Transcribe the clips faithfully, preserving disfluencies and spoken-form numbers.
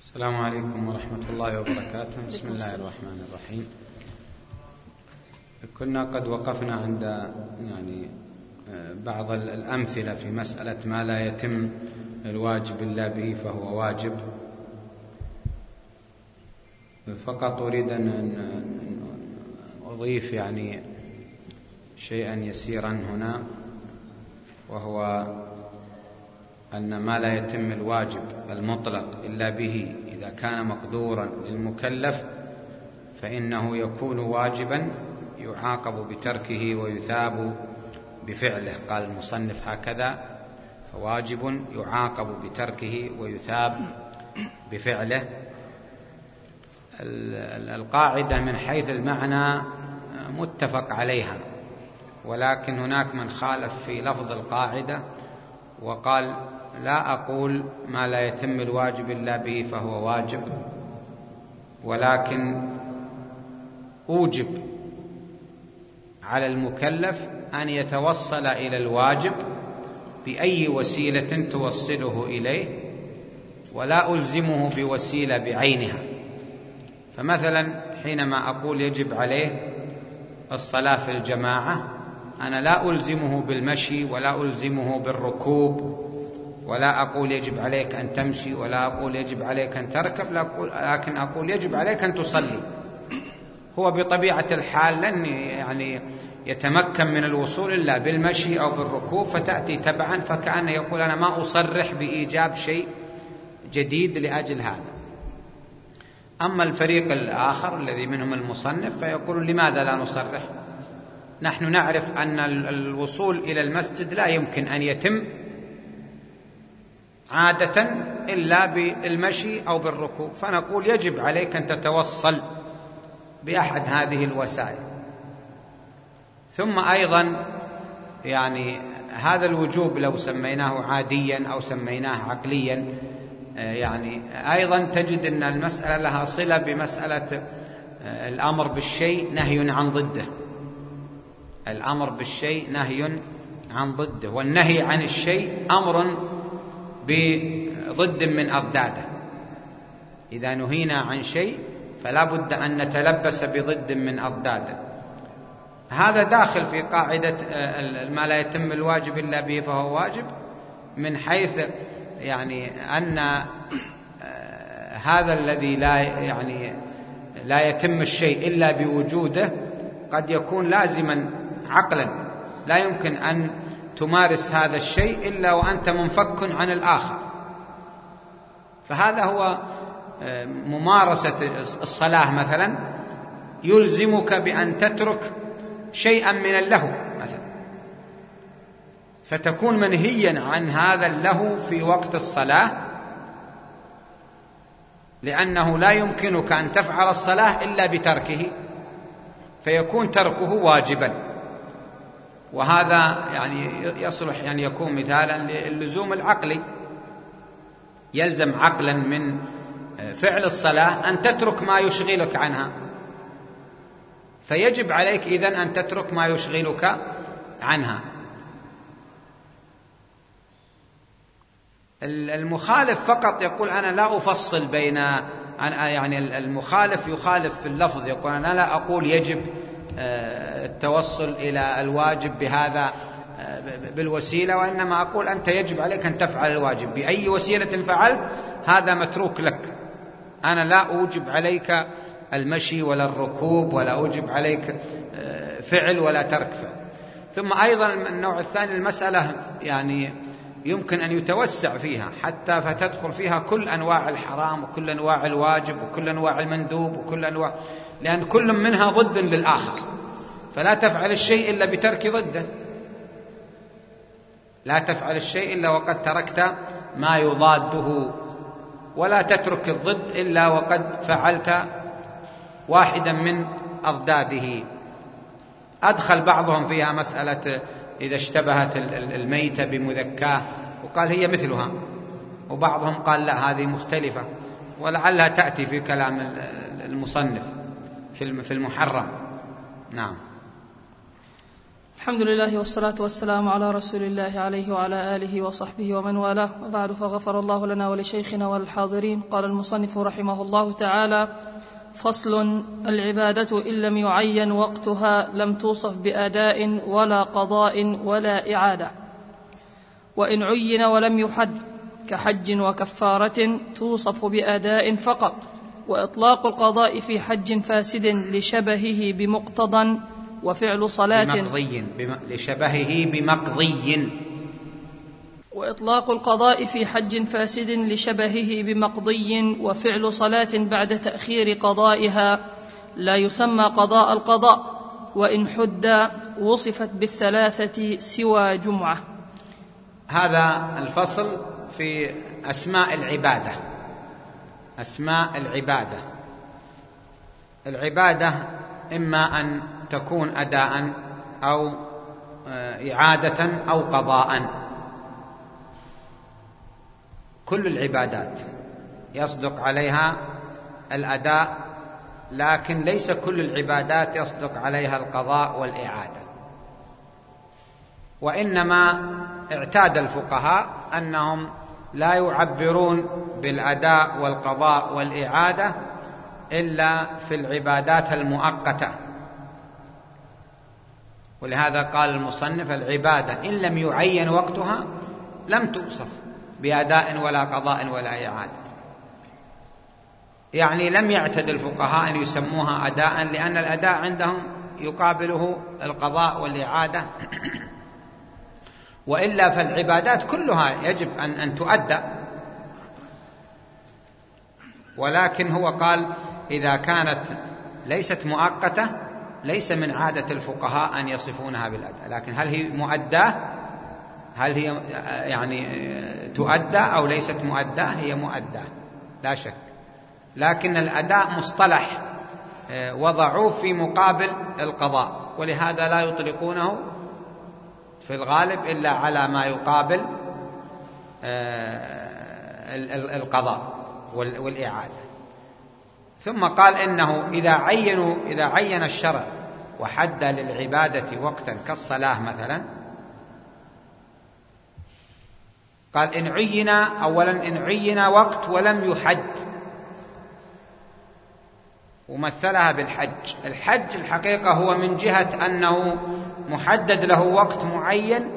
السلام عليكم ورحمة الله وبركاته. بسم الله الرحمن الرحيم. كنا قد وقفنا عند يعني بعض الأمثلة في مسألة ما لا يتم الواجب إلا به فهو واجب، فقط أريد أن أضيف يعني شيئا يسيرا هنا، وهو أن ما لا يتم الواجب المطلق إلا به إذا كان مقدورا للمكلف فإنه يكون واجبا يعاقب بتركه ويثاب بفعله. قال المصنف هكذا: فواجب يعاقب بتركه ويثاب بفعله. القاعدة من حيث المعنى متفق عليها، ولكن هناك من خالف في لفظ القاعدة وقال: لا أقول ما لا يتم الواجب إلا به فهو واجب، ولكن أوجب على المكلف أن يتوصل إلى الواجب بأي وسيلة توصله إليه، ولا ألزمه بوسيلة بعينها. فمثلا حينما أقول يجب عليه الصلاة في الجماعة، أنا لا ألزمه بالمشي ولا ألزمه بالركوب، ولا أقول يجب عليك أن تمشي، ولا أقول يجب عليك أن تركب، لكن أقول يجب عليك أن تصلي. هو بطبيعة الحال لن يعني يتمكن من الوصول إلا بالمشي أو بالركوب، فتأتي تبعا، فكأن يقول أنا ما أصرح بإيجاب شيء جديد لأجل هذا. أما الفريق الآخر الذي منهم المصنف فيقول: لماذا لا نصرح؟ نحن نعرف أن الوصول إلى المسجد لا يمكن أن يتم عادة إلا بالمشي أو بالركوب، فنقول يجب عليك أن تتوصل بأحد هذه الوسائل. ثم أيضا يعني هذا الوجوب لو سميناه عاديا أو سميناه عقليا، يعني أيضا تجد أن المسألة لها صلة بمسألة الأمر بالشيء نهي عن ضده. الأمر بالشيء نهي عن ضده، والنهي عن الشيء أمر بضد من أضداده. إذا نهينا عن شيء فلا بد أن نتلبس بضد من أضداده. هذا داخل في قاعدة ما لا يتم الواجب إلا به فهو واجب، من حيث يعني أن هذا الذي لا يعني لا يتم الشيء إلا بوجوده قد يكون لازما عقلا، لا يمكن أن تمارس هذا الشيء إلا وأنت منفك عن الآخر. فهذا هو ممارسة الصلاة مثلا، يلزمك بأن تترك شيئا من اللهو مثلا، فتكون منهيا عن هذا اللهو في وقت الصلاة، لأنه لا يمكنك أن تفعل الصلاة إلا بتركه، فيكون تركه واجبا. وهذا يعني يصلح يعني يكون مثالا للزوم العقلي. يلزم عقلا من فعل الصلاة أن تترك ما يشغلك عنها، فيجب عليك إذن أن تترك ما يشغلك عنها. المخالف فقط يقول أنا لا أفصل بين، يعني المخالف يخالف في اللفظ، يقول أنا لا أقول يجب التوصل إلى الواجب بهذا بالوسيلة، وإنما أقول أنت يجب عليك أن تفعل الواجب بأي وسيلة فعلت، هذا متروك لك. أنا لا أوجب عليك المشي ولا الركوب، ولا أوجب عليك فعل ولا ترك فعل. ثم أيضا النوع الثاني المسألة يعني يمكن أن يتوسع فيها حتى فتدخل فيها كل أنواع الحرام وكل أنواع الواجب وكل أنواع المندوب وكل أنواع، لأن كل منها ضد للآخر، فلا تفعل الشيء إلا بترك ضده. لا تفعل الشيء إلا وقد تركت ما يضاده، ولا تترك الضد إلا وقد فعلت واحدا من أضداده. أدخل بعضهم فيها مسألة إذا اشتبهت الميتة بمذكاه وقال هي مثلها، وبعضهم قال لا هذه مختلفة، ولعلها تأتي في كلام المصنف في المحرم. نعم. الحمد لله والصلاة والسلام على رسول الله عليه وعلى آله وصحبه ومن والاه، وبعد، فغفر الله لنا ولشيخنا والحاضرين. قال المصنف رحمه الله تعالى: فصل: العبادة إن لم يعين وقتها لم توصف بأداء ولا قضاء ولا إعادة، وإن عين ولم يحد كحج وكفارة توصف بأداء فقط. وإطلاق القضاء في حج فاسد لشبهه بمقتضى وفعل صلاة بمقضي بم... لشبهه بمقضي وإطلاق القضاء في حج فاسد لشبهه بمقضي وفعل صلاة بعد تأخير قضائها لا يسمى قضاء القضاء، وإن حد وصفت بالثلاثة سوى جمعة. هذا الفصل في أسماء العبادة. أسماء العبادة العبادة إما أن تكون أداء أو إعادة أو قضاء. كل العبادات يصدق عليها الأداء، لكن ليس كل العبادات يصدق عليها القضاء والإعادة. وإنما اعتاد الفقهاء أنهم لا يعبرون بالأداء والقضاء والإعادة إلا في العبادات المؤقتة، ولهذا قال المصنف: العبادة إن لم يعين وقتها لم توصف بأداء ولا قضاء ولا إعادة. يعني لم يعتد الفقهاء أن يسموها أداء، لأن الأداء عندهم يقابله القضاء والإعادة. وإلا فالعبادات كلها يجب أن, أن تؤدى، ولكن هو قال إذا كانت ليست مؤقتة ليس من عادة الفقهاء أن يصفونها بالأداء. لكن هل هي مؤداة؟ هل هي يعني تؤدى أو ليست مؤداة؟ هي مؤداة لا شك، لكن الأداء مصطلح وضعوه في مقابل القضاء، ولهذا لا يطلقونه في الغالب إلا على ما يقابل القضاء والإعادة. ثم قال إنه إذا عينوا إذا عين الشرع وحد للعبادة وقتا كالصلاة مثلا، قال إن عين أولا إن عين وقت ولم يحد، ومثلها بالحج. الحج الحقيقة هو من جهة أنه محدد له وقت معين،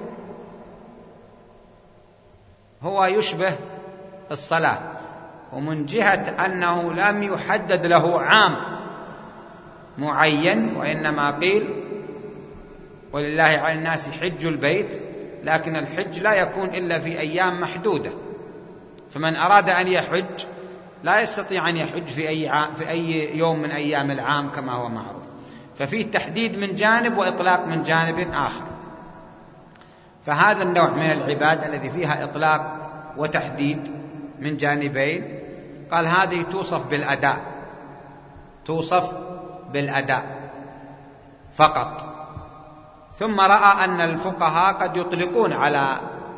هو يشبه الصلاة، ومن جهة أنه لم يحدد له عام معين، وإنما قيل ولله على الناس حج البيت، لكن الحج لا يكون إلا في أيام محدودة، فمن أراد أن يحج لا يستطيع أن يحج في أي, في أي يوم من أيام العام كما هو معروف، ففيه تحديد من جانب وإطلاق من جانب آخر. فهذا النوع من العبادة الذي فيها إطلاق وتحديد من جانبين، قال هذه توصف بالأداء، توصف بالأداء فقط. ثم رأى أن الفقهاء قد يطلقون على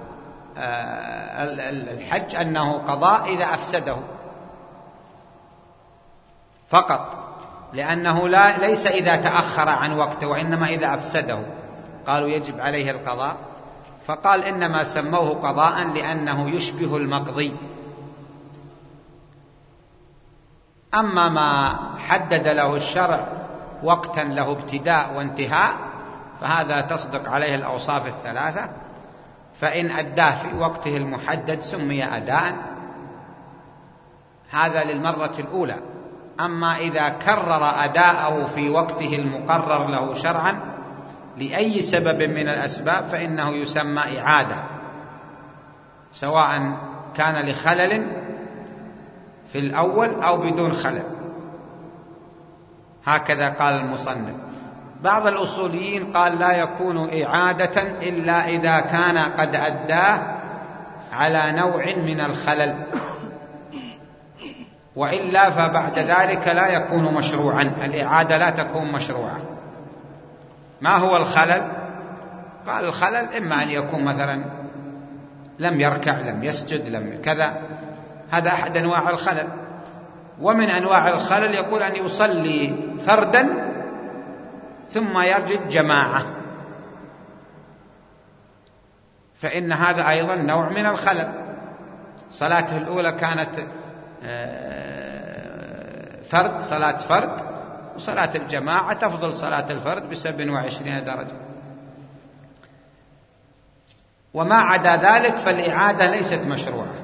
الحج أنه قضاء إذا أفسده فقط، لأنه لا ليس إذا تأخر عن وقته، وإنما إذا أفسده قالوا يجب عليه القضاء. فقال إنما سموه قضاء لأنه يشبه المقضي. أما ما حدد له الشرع وقتا له ابتداء وانتهاء فهذا تصدق عليه الأوصاف الثلاثة، فإن أداه في وقته المحدد سمي أداء، هذا للمرة الأولى. أما إذا كرر أداءه في وقته المقرر له شرعا لأي سبب من الأسباب فإنه يسمى إعادة، سواء كان لخلل في الأول أو بدون خلل. هكذا قال المصنف. بعض الأصوليين قال لا يكون إعادة إلا إذا كان قد أداه على نوع من الخلل، وإلا فبعد ذلك لا يكون مشروعا، الإعادة لا تكون مشروعة. ما هو الخلل؟ قال الخلل إما أن يكون مثلا لم يركع، لم يسجد، لم كذا، هذا أحد أنواع الخلل. ومن أنواع الخلل يقول أن يصلي فردا ثم يجد جماعة، فإن هذا أيضا نوع من الخلل. صلاته الأولى كانت فرد، صلاة فرد، وصلاة الجماعة تفضل صلاة الفرد بسبع وعشرين درجة. وما عدا ذلك فالإعادة ليست مشروعة.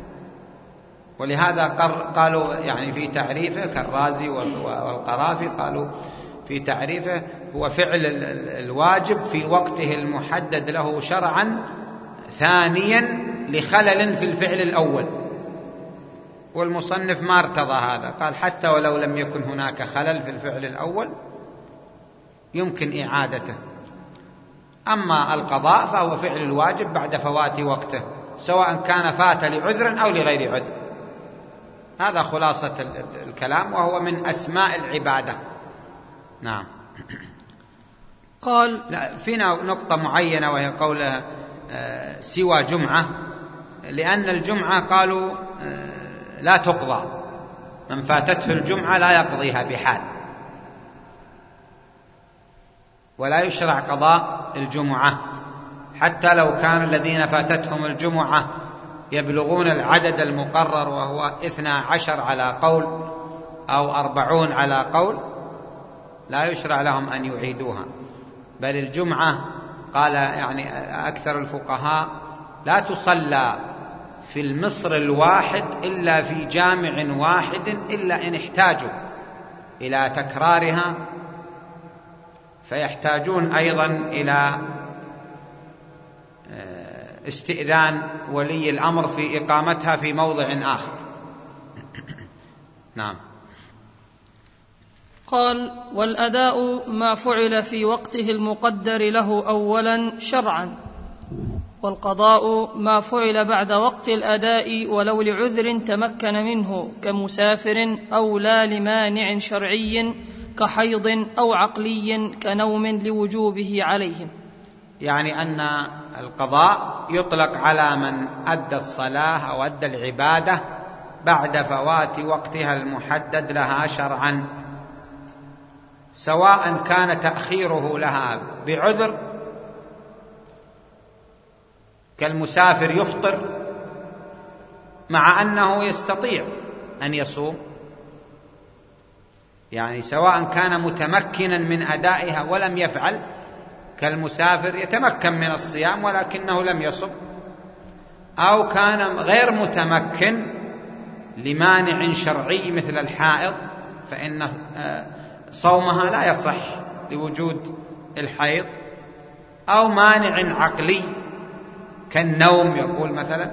ولهذا قالوا يعني في تعريفه كالرازي والقرافي قالوا في تعريفه هو فعل الواجب في وقته المحدد له شرعا ثانيا لخلل في الفعل الأول. والمصنف ما ارتضى هذا، قال حتى ولو لم يكن هناك خلل في الفعل الأول يمكن إعادته. أما القضاء فهو فعل الواجب بعد فوات وقته، سواء كان فات لعذر أو لغير عذر. هذا خلاصة الكلام، وهو من أسماء العبادة. نعم. قال لا، فينا نقطة معينة وهي قولها سوى جمعة، لأن الجمعة قالوا لا تقضى، من فاتته الجمعة لا يقضيها بحال، ولا يشرع قضاء الجمعة حتى لو كان الذين فاتتهم الجمعة يبلغون العدد المقرر وهو اثنا عشر على قول أو أربعون على قول، لا يشرع لهم أن يعيدوها. بل الجمعة قال يعني أكثر الفقهاء لا تصلى في المصر الواحد إلا في جامع واحد إلا إن احتاجوا إلى تكرارها، فيحتاجون أيضا إلى استئذان ولي الأمر في إقامتها في موضع آخر. نعم. قال والأداء ما فعل في وقته المقدر له أولا شرعا، والقضاء ما فعل بعد وقت الأداء ولو لعذر تمكن منه كمسافر أو لا لمانع شرعي كحيض أو عقلي كنوم لوجوبه عليهم. يعني أن القضاء يطلق على من أدى الصلاة أو أدى العبادة بعد فوات وقتها المحدد لها شرعا، سواء كان تأخيره لها بعذر كالمسافر يفطر مع أنه يستطيع أن يصوم، يعني سواء كان متمكنا من أدائها ولم يفعل، كالمسافر يتمكن من الصيام ولكنه لم يصم، أو كان غير متمكن لمانع شرعي مثل الحائض فإن صومها لا يصح لوجود الحيض، أو مانع عقلي كالنوم، يقول مثلا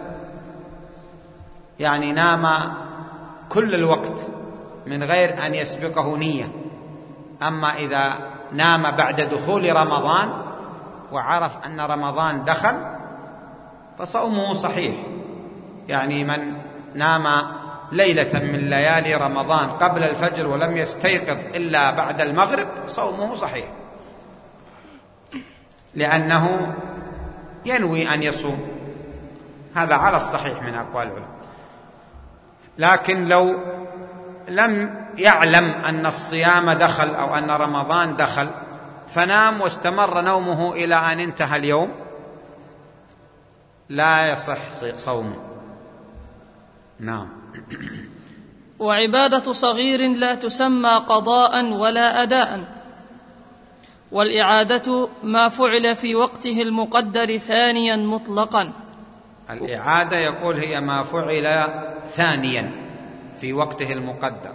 يعني نام كل الوقت من غير أن يسبقه نية، أما إذا نام بعد دخول رمضان وعرف أن رمضان دخل فصومه صحيح. يعني من نام ليلة من ليالي رمضان قبل الفجر ولم يستيقظ إلا بعد المغرب صومه صحيح، لأنه ينوي أن يصوم. هذا على الصحيح من أقوال العلماء. لكن لو لم يعلم أن الصيام دخل أو أن رمضان دخل فنام واستمر نومه إلى أن انتهى اليوم لا يصح صومه. نعم. وعبادة صغير لا تسمى قضاء ولا أداء، والإعادة ما فعل في وقته المقدر ثانيا مطلقا. الإعادة يقول هي ما فعل ثانيا في وقته المقدر،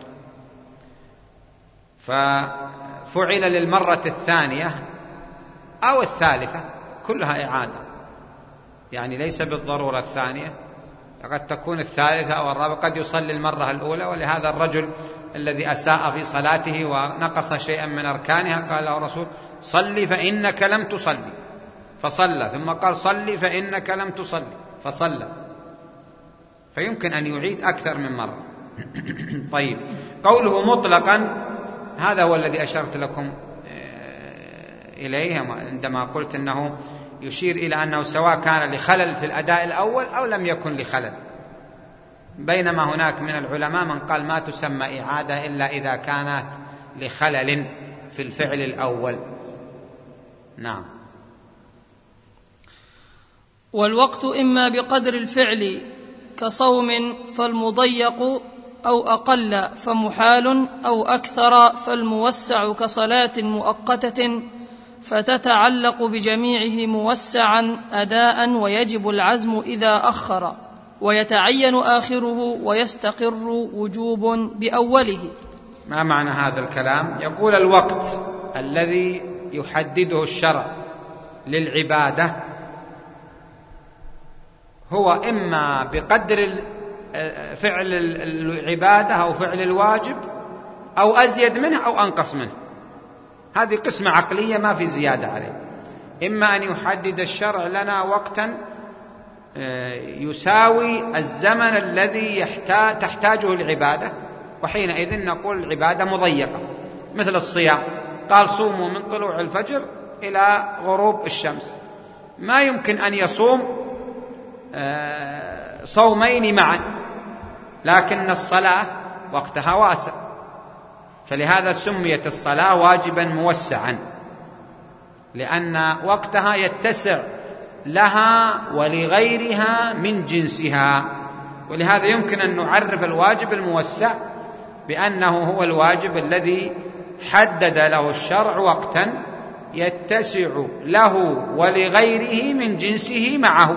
ففعل للمرة الثانية أو الثالثة كلها إعادة، يعني ليس بالضرورة الثانية، قد تكون الثالثة أو الرابعة، قد يصلي المرة الأولى. ولهذا الرجل الذي أساء في صلاته ونقص شيئا من أركانها قال له الرسول صلي فإنك لم تصلي، فصلى، ثم قال صلي فإنك لم تصلي، فصلى، فيمكن أن يعيد أكثر من مرة. طيب، قوله مطلقا هذا هو الذي أشرت لكم إليه عندما قلت أنه يشير إلى أنه سواء كان لخلل في الأداء الأول أو لم يكن لخلل، بينما هناك من العلماء من قال ما تسمى إعادة إلا إذا كانت لخلل في الفعل الأول. نعم. والوقت إما بقدر الفعل كصوم فالمضيق، أو أقل فمحال، أو أكثر فالموسع كصلاة مؤقتة، فتتعلق بجميعه موسعا أداء، ويجب العزم إذا أخر، ويتعين آخره، ويستقر وجوب بأوله. ما معنى هذا الكلام؟ يقول الوقت الذي يحدده الشرع للعبادة هو إما بقدر فعل العبادة أو فعل الواجب، أو أزيد منه أو أنقص منه. هذه قسمة عقلية ما في زيادة عليه. إما أن يحدد الشرع لنا وقتا يساوي الزمن الذي يحتاج تحتاجه العبادة، وحينئذ نقول العبادة مضيقة، مثل الصيام، قال صوموا من طلوع الفجر إلى غروب الشمس. ما يمكن أن يصوم صومين معا، لكن الصلاة وقتها واسع، فلهذا سميت الصلاة واجبا موسعا، لأن وقتها يتسع لها ولغيرها من جنسها. ولهذا يمكن أن نعرف الواجب الموسع بأنه هو الواجب الذي حدد له الشرع وقتا يتسع له ولغيره من جنسه معه.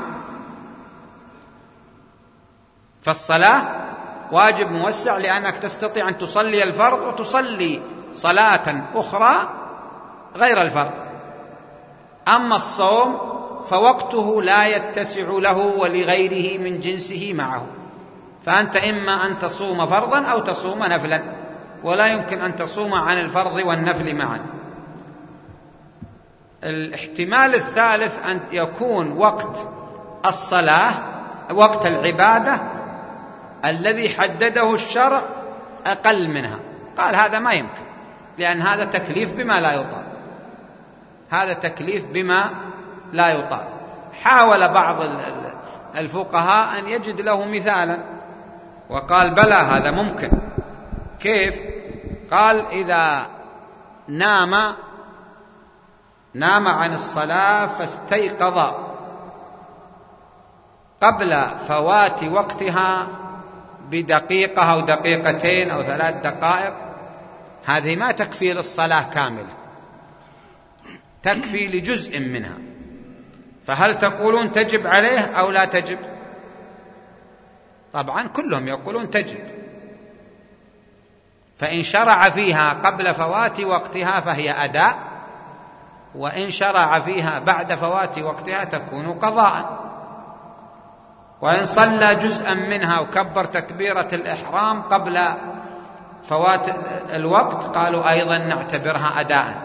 فالصلاة واجب موسع لأنك تستطيع أن تصلي الفرض وتصلي صلاة أخرى غير الفرض. أما الصوم فوقته لا يتسع له ولغيره من جنسه معه، فأنت إما أن تصوم فرضا أو تصوم نفلا، ولا يمكن أن تصوم عن الفرض والنفل معا. الاحتمال الثالث أن يكون وقت الصلاة وقت العبادة الذي حدده الشرع أقل منها. قال هذا ما يمكن، لأن هذا تكليف بما لا يطاق، هذا تكليف بما لا يطاق. حاول بعض الفقهاء أن يجد له مثالا، وقال بلى هذا ممكن. كيف؟ قال إذا نام نام عن الصلاة فاستيقظ قبل فوات وقتها بدقيقة أو دقيقتين أو ثلاث دقائق، هذه ما تكفي للصلاة كاملة، تكفي لجزء منها. فهل تقولون تجب عليه أو لا تجب؟ طبعا كلهم يقولون تجب. فإن شرع فيها قبل فوات وقتها فهي أداء، وإن شرع فيها بعد فوات وقتها تكون قضاء. وإن صلى جزءا منها وكبر تكبيرة الإحرام قبل فوات الوقت قالوا أيضا نعتبرها أداء.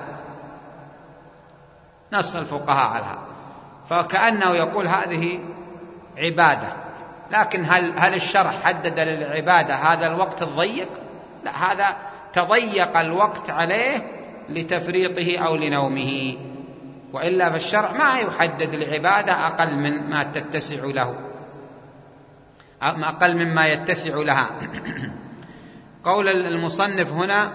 نص الفقهاء على هذا، فكأنه يقول هذه عبادة. لكن هل, هل الشرع حدد للعبادة هذا الوقت الضيق؟ لا، هذا تضيق الوقت عليه لتفريطه أو لنومه، وإلا فالشرع ما يحدد العبادة أقل من ما تتسع له، أقل مما يتسع لها. قول المصنف هنا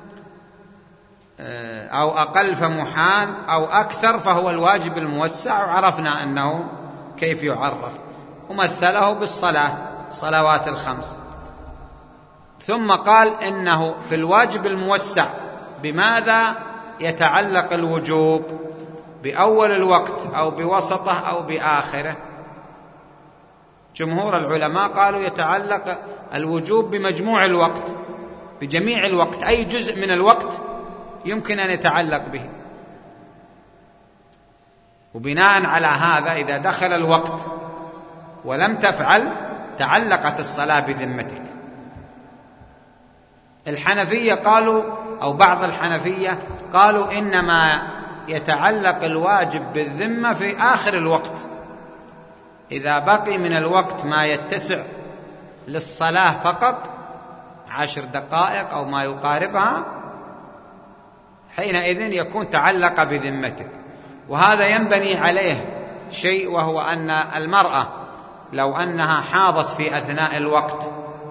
أو أقل فمحال أو أكثر فهو الواجب الموسع، وعرفنا أنه كيف يعرف، ومثله بالصلاة صلوات الخمس. ثم قال إنه في الواجب الموسع بماذا يتعلق الوجوب؟ بأول الوقت أو بوسطه أو بآخره؟ جمهور العلماء قالوا يتعلق الوجوب بمجموع الوقت، بجميع الوقت، أي جزء من الوقت يمكن أن يتعلق به. وبناء على هذا إذا دخل الوقت ولم تفعل تعلقت الصلاة بذمتك. الحنفية قالوا، أو بعض الحنفية قالوا إنما يتعلق الواجب بالذمة في آخر الوقت، إذا بقي من الوقت ما يتسع للصلاة فقط عشر دقائق أو ما يقاربها، حينئذ يكون تعلق بذمتك. وهذا ينبني عليه شيء، وهو أن المرأة لو أنها حاضت في أثناء الوقت،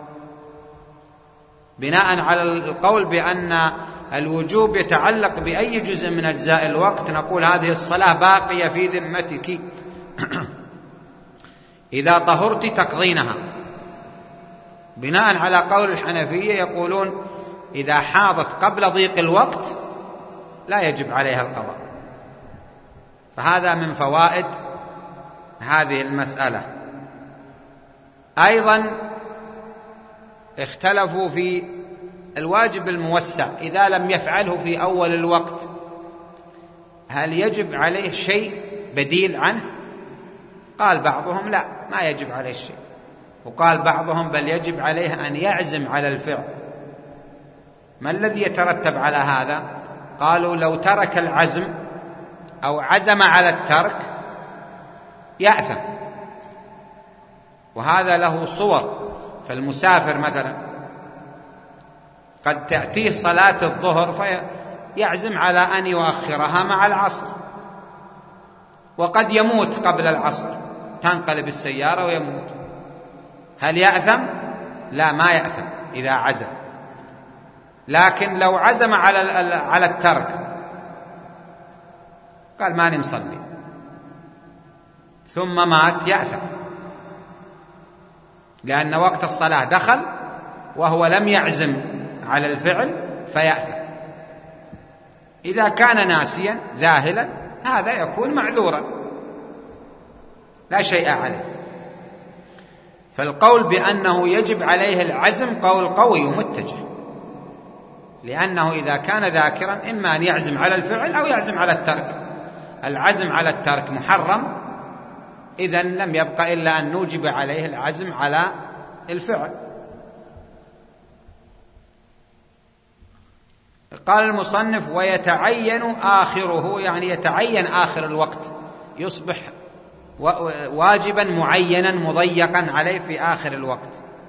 بناء على القول بأن الوجوب يتعلق بأي جزء من أجزاء الوقت، نقول هذه الصلاة باقية في ذمتك إذا طهرت تقضينها، بناء على قول الحنفية يقولون إذا حاضت قبل ضيق الوقت لا يجب عليها القضاء. فهذا من فوائد هذه المسألة. أيضا اختلفوا في الواجب الموسع إذا لم يفعله في أول الوقت، هل يجب عليه شيء بديل عنه؟ قال بعضهم لا، ما يجب عليه شيء، وقال بعضهم بل يجب عليه أن يعزم على الفعل. ما الذي يترتب على هذا؟ قالوا لو ترك العزم أو عزم على الترك يأثم، وهذا له صور. فالمسافر مثلا قد تأتيه صلاة الظهر فيعزم على أن يؤخرها مع العصر، وقد يموت قبل العصر، تنقلب السيارة ويموت، هل يأثم؟ لا، ما يأثم إذا عزم. لكن لو عزم على على الترك، قال ماني مصلي، ثم مات، يأثم، لأن وقت الصلاة دخل وهو لم يعزم على الفعل فيأثم. إذا كان ناسيا ذاهلا هذا يكون معذورا لا شيء عليه. فالقول بأنه يجب عليه العزم قول قوي ومتجه، لأنه إذا كان ذاكرا إما أن يعزم على الفعل أو يعزم على الترك. العزم على الترك محرم، إذن لم يبقى إلا أن نوجب عليه العزم على الفعل. قال المصنف ويتعين آخره، يعني يتعين آخر الوقت، يصبح واجبا معينا مضيقا عليه في آخر الوقت.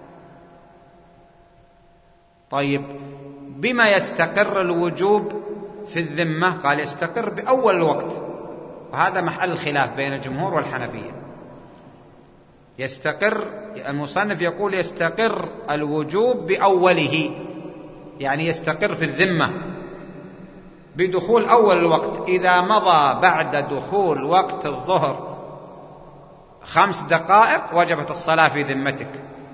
طيب بما يستقر الوجوب في الذمة؟ قال يستقر بأول الوقت، وهذا محل الخلاف بين الجمهور والحنفية. يستقر، المصنف يقول يستقر الوجوب بأوله، يعني يستقر في الذمة بدخول أول الوقت. إذا مضى بعد دخول وقت الظهر خمس دقائق وجبت الصلاة في ذمتك.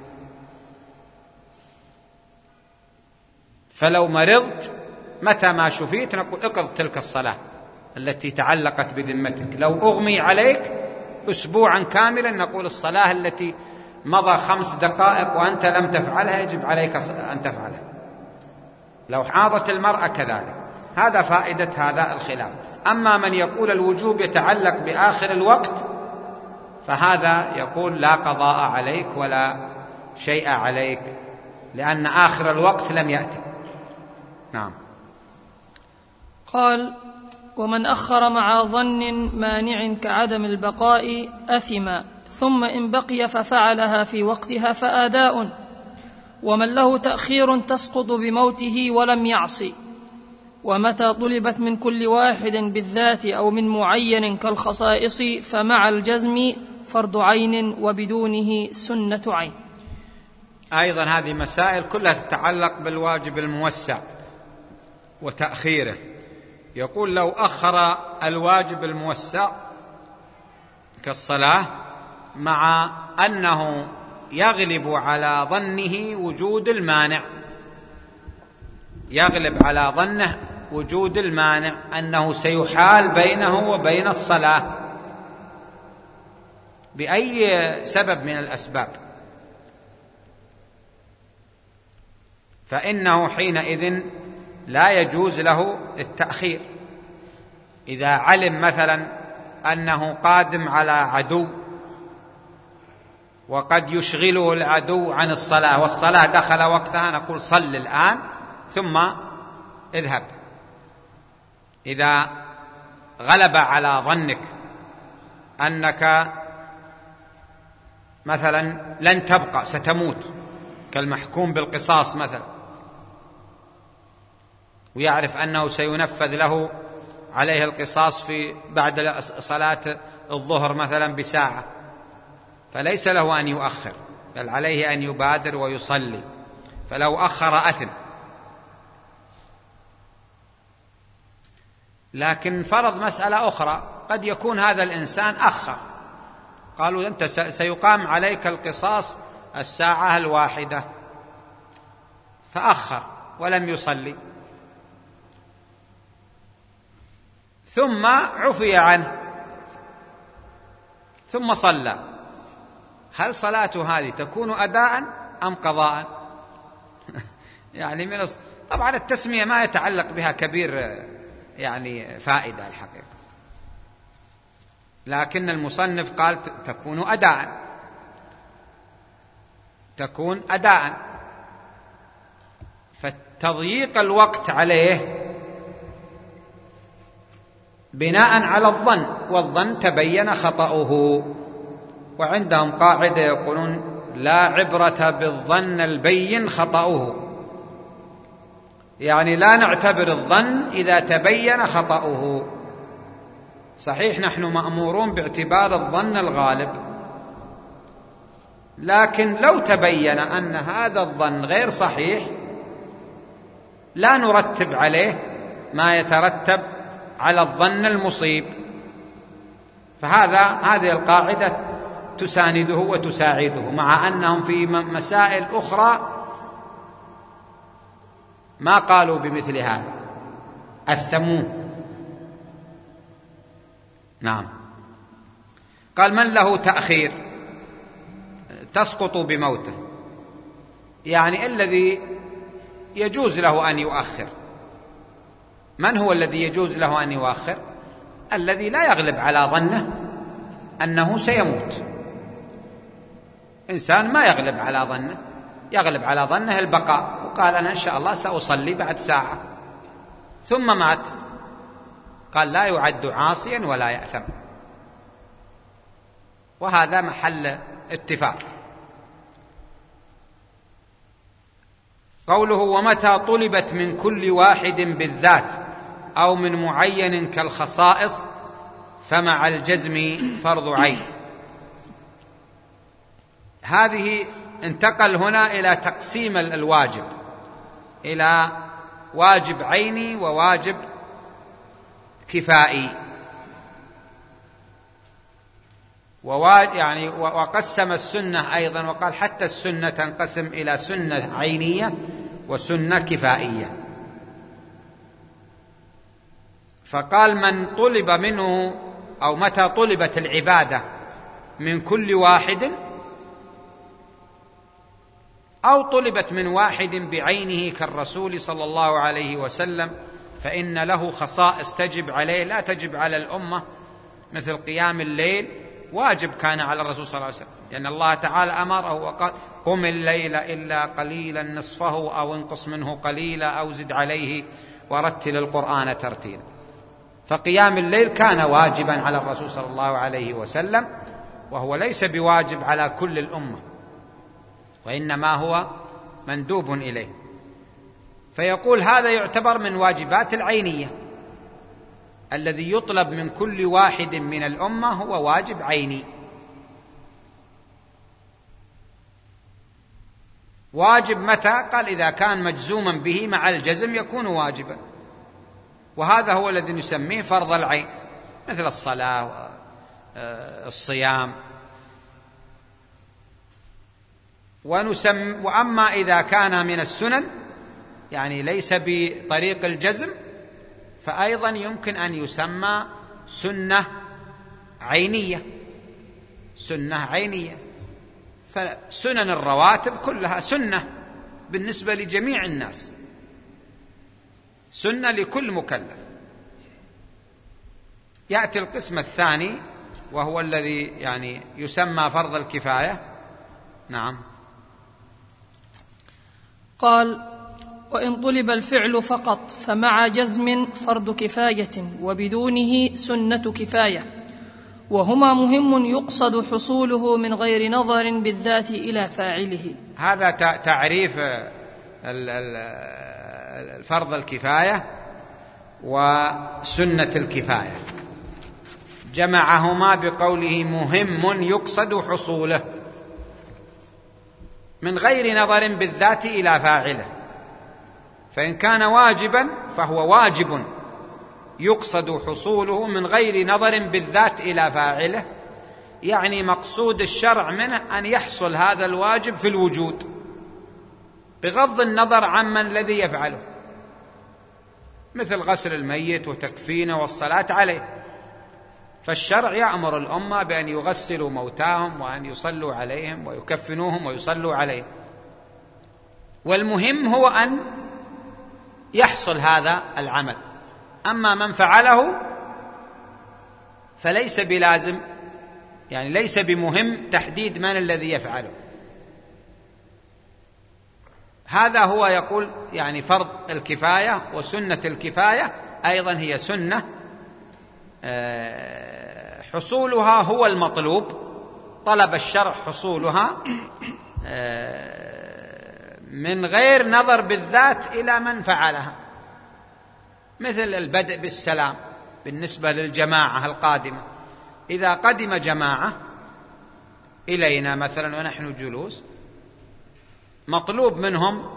فلو مرضت متى ما شفيت نقول اقض تلك الصلاة التي تعلقت بذمتك. لو أغمي عليك أسبوعا كاملا نقول الصلاة التي مضى خمس دقائق وأنت لم تفعلها يجب عليك أن تفعلها. لو حاضت المرأة كذلك. هذا فائدة هذا الخلاف. أما من يقول الوجوب يتعلق بآخر الوقت فهذا يقول لا قضاء عليك ولا شيء عليك، لأن آخر الوقت لم يأتي. نعم. قال ومن أخر مع ظن مانع كعدم البقاء أثم، ثم إن بقي ففعلها في وقتها فآداء، ومن له تأخير تسقط بموته ولم يعصي. ومتى طلبت من كل واحد بالذات أو من معين كالخصائص فمع الجزم فرض عين وبدونه سنة عين. أيضا هذه مسائل كلها تتعلق بالواجب الموسع وتأخيره. يقول لو أخر الواجب الموسع كالصلاة مع أنه يغلب على ظنه وجود المانع، يغلب على ظنه وجود المانع أنه سيحال بينه وبين الصلاة بأي سبب من الأسباب، فإنه حينئذ لا يجوز له التأخير. إذا علم مثلا أنه قادم على عدو وقد يشغله العدو عن الصلاة والصلاة دخل وقتها نقول صل الآن ثم اذهب. إذا غلب على ظنك أنك مثلا لن تبقى ستموت كالمحكوم بالقصاص مثلا، ويعرف أنه سينفذ له عليه القصاص في بعد صلاة الظهر مثلا بساعة، فليس له أن يؤخر بل عليه أن يبادر ويصلي، فلو أخر أثم. لكن فرض مسألة أخرى، قد يكون هذا الإنسان أخر قالوا أنت سيقام عليك القصاص الساعة الواحدة، فأخر ولم يصلي، ثم عفي عنه ثم صلى. هل صلاته هذه تكون أداء أم قضاء؟ يعني من الص... طبعا التسمية ما يتعلق بها كبير يعني فائدة الحقيقة، لكن المصنف قال تكون أداء، تكون أداء، فتضييق الوقت عليه بناء على الظن، والظن تبين خطأه. وعندهم قاعدة يقولون لا عبرة بالظن البين خطأه، يعني لا نعتبر الظن إذا تبين خطأه. صحيح نحن مأمورون باعتبار الظن الغالب، لكن لو تبين أن هذا الظن غير صحيح لا نرتب عليه ما يترتب على الظن المصيب. فهذا هذه القاعدة تسانده وتساعده، مع أنهم في مسائل أخرى ما قالوا بمثل هذا، الثمون. نعم. قال من له تأخير تسقط بموته، يعني الذي يجوز له أن يؤخر. من هو الذي يجوز له أن يؤخر؟ الذي لا يغلب على ظنه أنه سيموت. إنسان ما يغلب على ظنه، يغلب على ظنه البقاء، وقال أنا إن شاء الله سأصلي بعد ساعة، ثم مات، قال لا يعد عاصيا ولا يأثم، وهذا محل اتفاق. قوله ومتى طلبت من كل واحد بالذات أو من معين كالخصائص فمع الجزم فرض عين. هذه انتقل هنا إلى تقسيم الواجب إلى واجب عيني وواجب كفائي، يعني وقسم السنة أيضا، وقال حتى السنة تنقسم إلى سنة عينية وسنة كفائية. فقال من طلب منه أو متى طلبت العبادة من كل واحد أو طلبت من واحد بعينه كالرسول صلى الله عليه وسلم فإن له خصائص تجب عليه لا تجب على الأمة، مثل قيام الليل واجب كان على الرسول صلى الله عليه وسلم، لأن يعني الله تعالى أمره وقال قم الليل إلا قليلا نصفه أو انقص منه قليلا أو زد عليه ورتل القرآن ترتيلا. فقيام الليل كان واجبا على الرسول صلى الله عليه وسلم، وهو ليس بواجب على كل الأمة، وإنما هو مندوب إليه. فيقول هذا يعتبر من واجبات العينية، الذي يطلب من كل واحد من الأمة هو واجب عيني. واجب متى؟ قال إذا كان مجزوما به مع الجزم يكون واجبا، وهذا هو الذي نسميه فرض العين، مثل الصلاة والصيام. ونسم وأما إذا كان من السنن يعني ليس بطريق الجزم فأيضا يمكن أن يسمى سنة عينية، سنة عينية. فسنن الرواتب كلها سنة بالنسبة لجميع الناس، سنة لكل مكلف. يأتي القسم الثاني وهو الذي يعني يسمى فرض الكفاية. نعم. قال وإن طلب الفعل فقط فمع جزم فرض كفاية وبدونه سنة كفاية، وهما مهم يقصد حصوله من غير نظر بالذات إلى فاعله. هذا تعريف فرض الكفاية وسنة الكفاية، جمعهما بقوله مهم يقصد حصوله من غير نظر بالذات إلى فاعله. فإن كان واجبا فهو واجب يقصد حصوله من غير نظر بالذات إلى فاعله، يعني مقصود الشرع منه أن يحصل هذا الواجب في الوجود بغض النظر عمن الذي يفعله، مثل غسل الميت وتكفينه والصلاة عليه. فالشرع يأمر الأمة بأن يغسلوا موتاهم وأن يصلوا عليهم ويكفنوهم ويصلوا عليهم، والمهم هو أن يحصل هذا العمل. أما من فعله فليس بلازم، يعني ليس بمهم تحديد من الذي يفعله. هذا هو يقول يعني فرض الكفاية. وسنة الكفاية أيضا هي سنة حصولها هو المطلوب، طلب الشرع حصولها من غير نظر بالذات إلى من فعلها، مثل البدء بالسلام بالنسبة للجماعة القادمة. إذا قدم جماعة إلينا مثلا ونحن جلوس، مطلوب منهم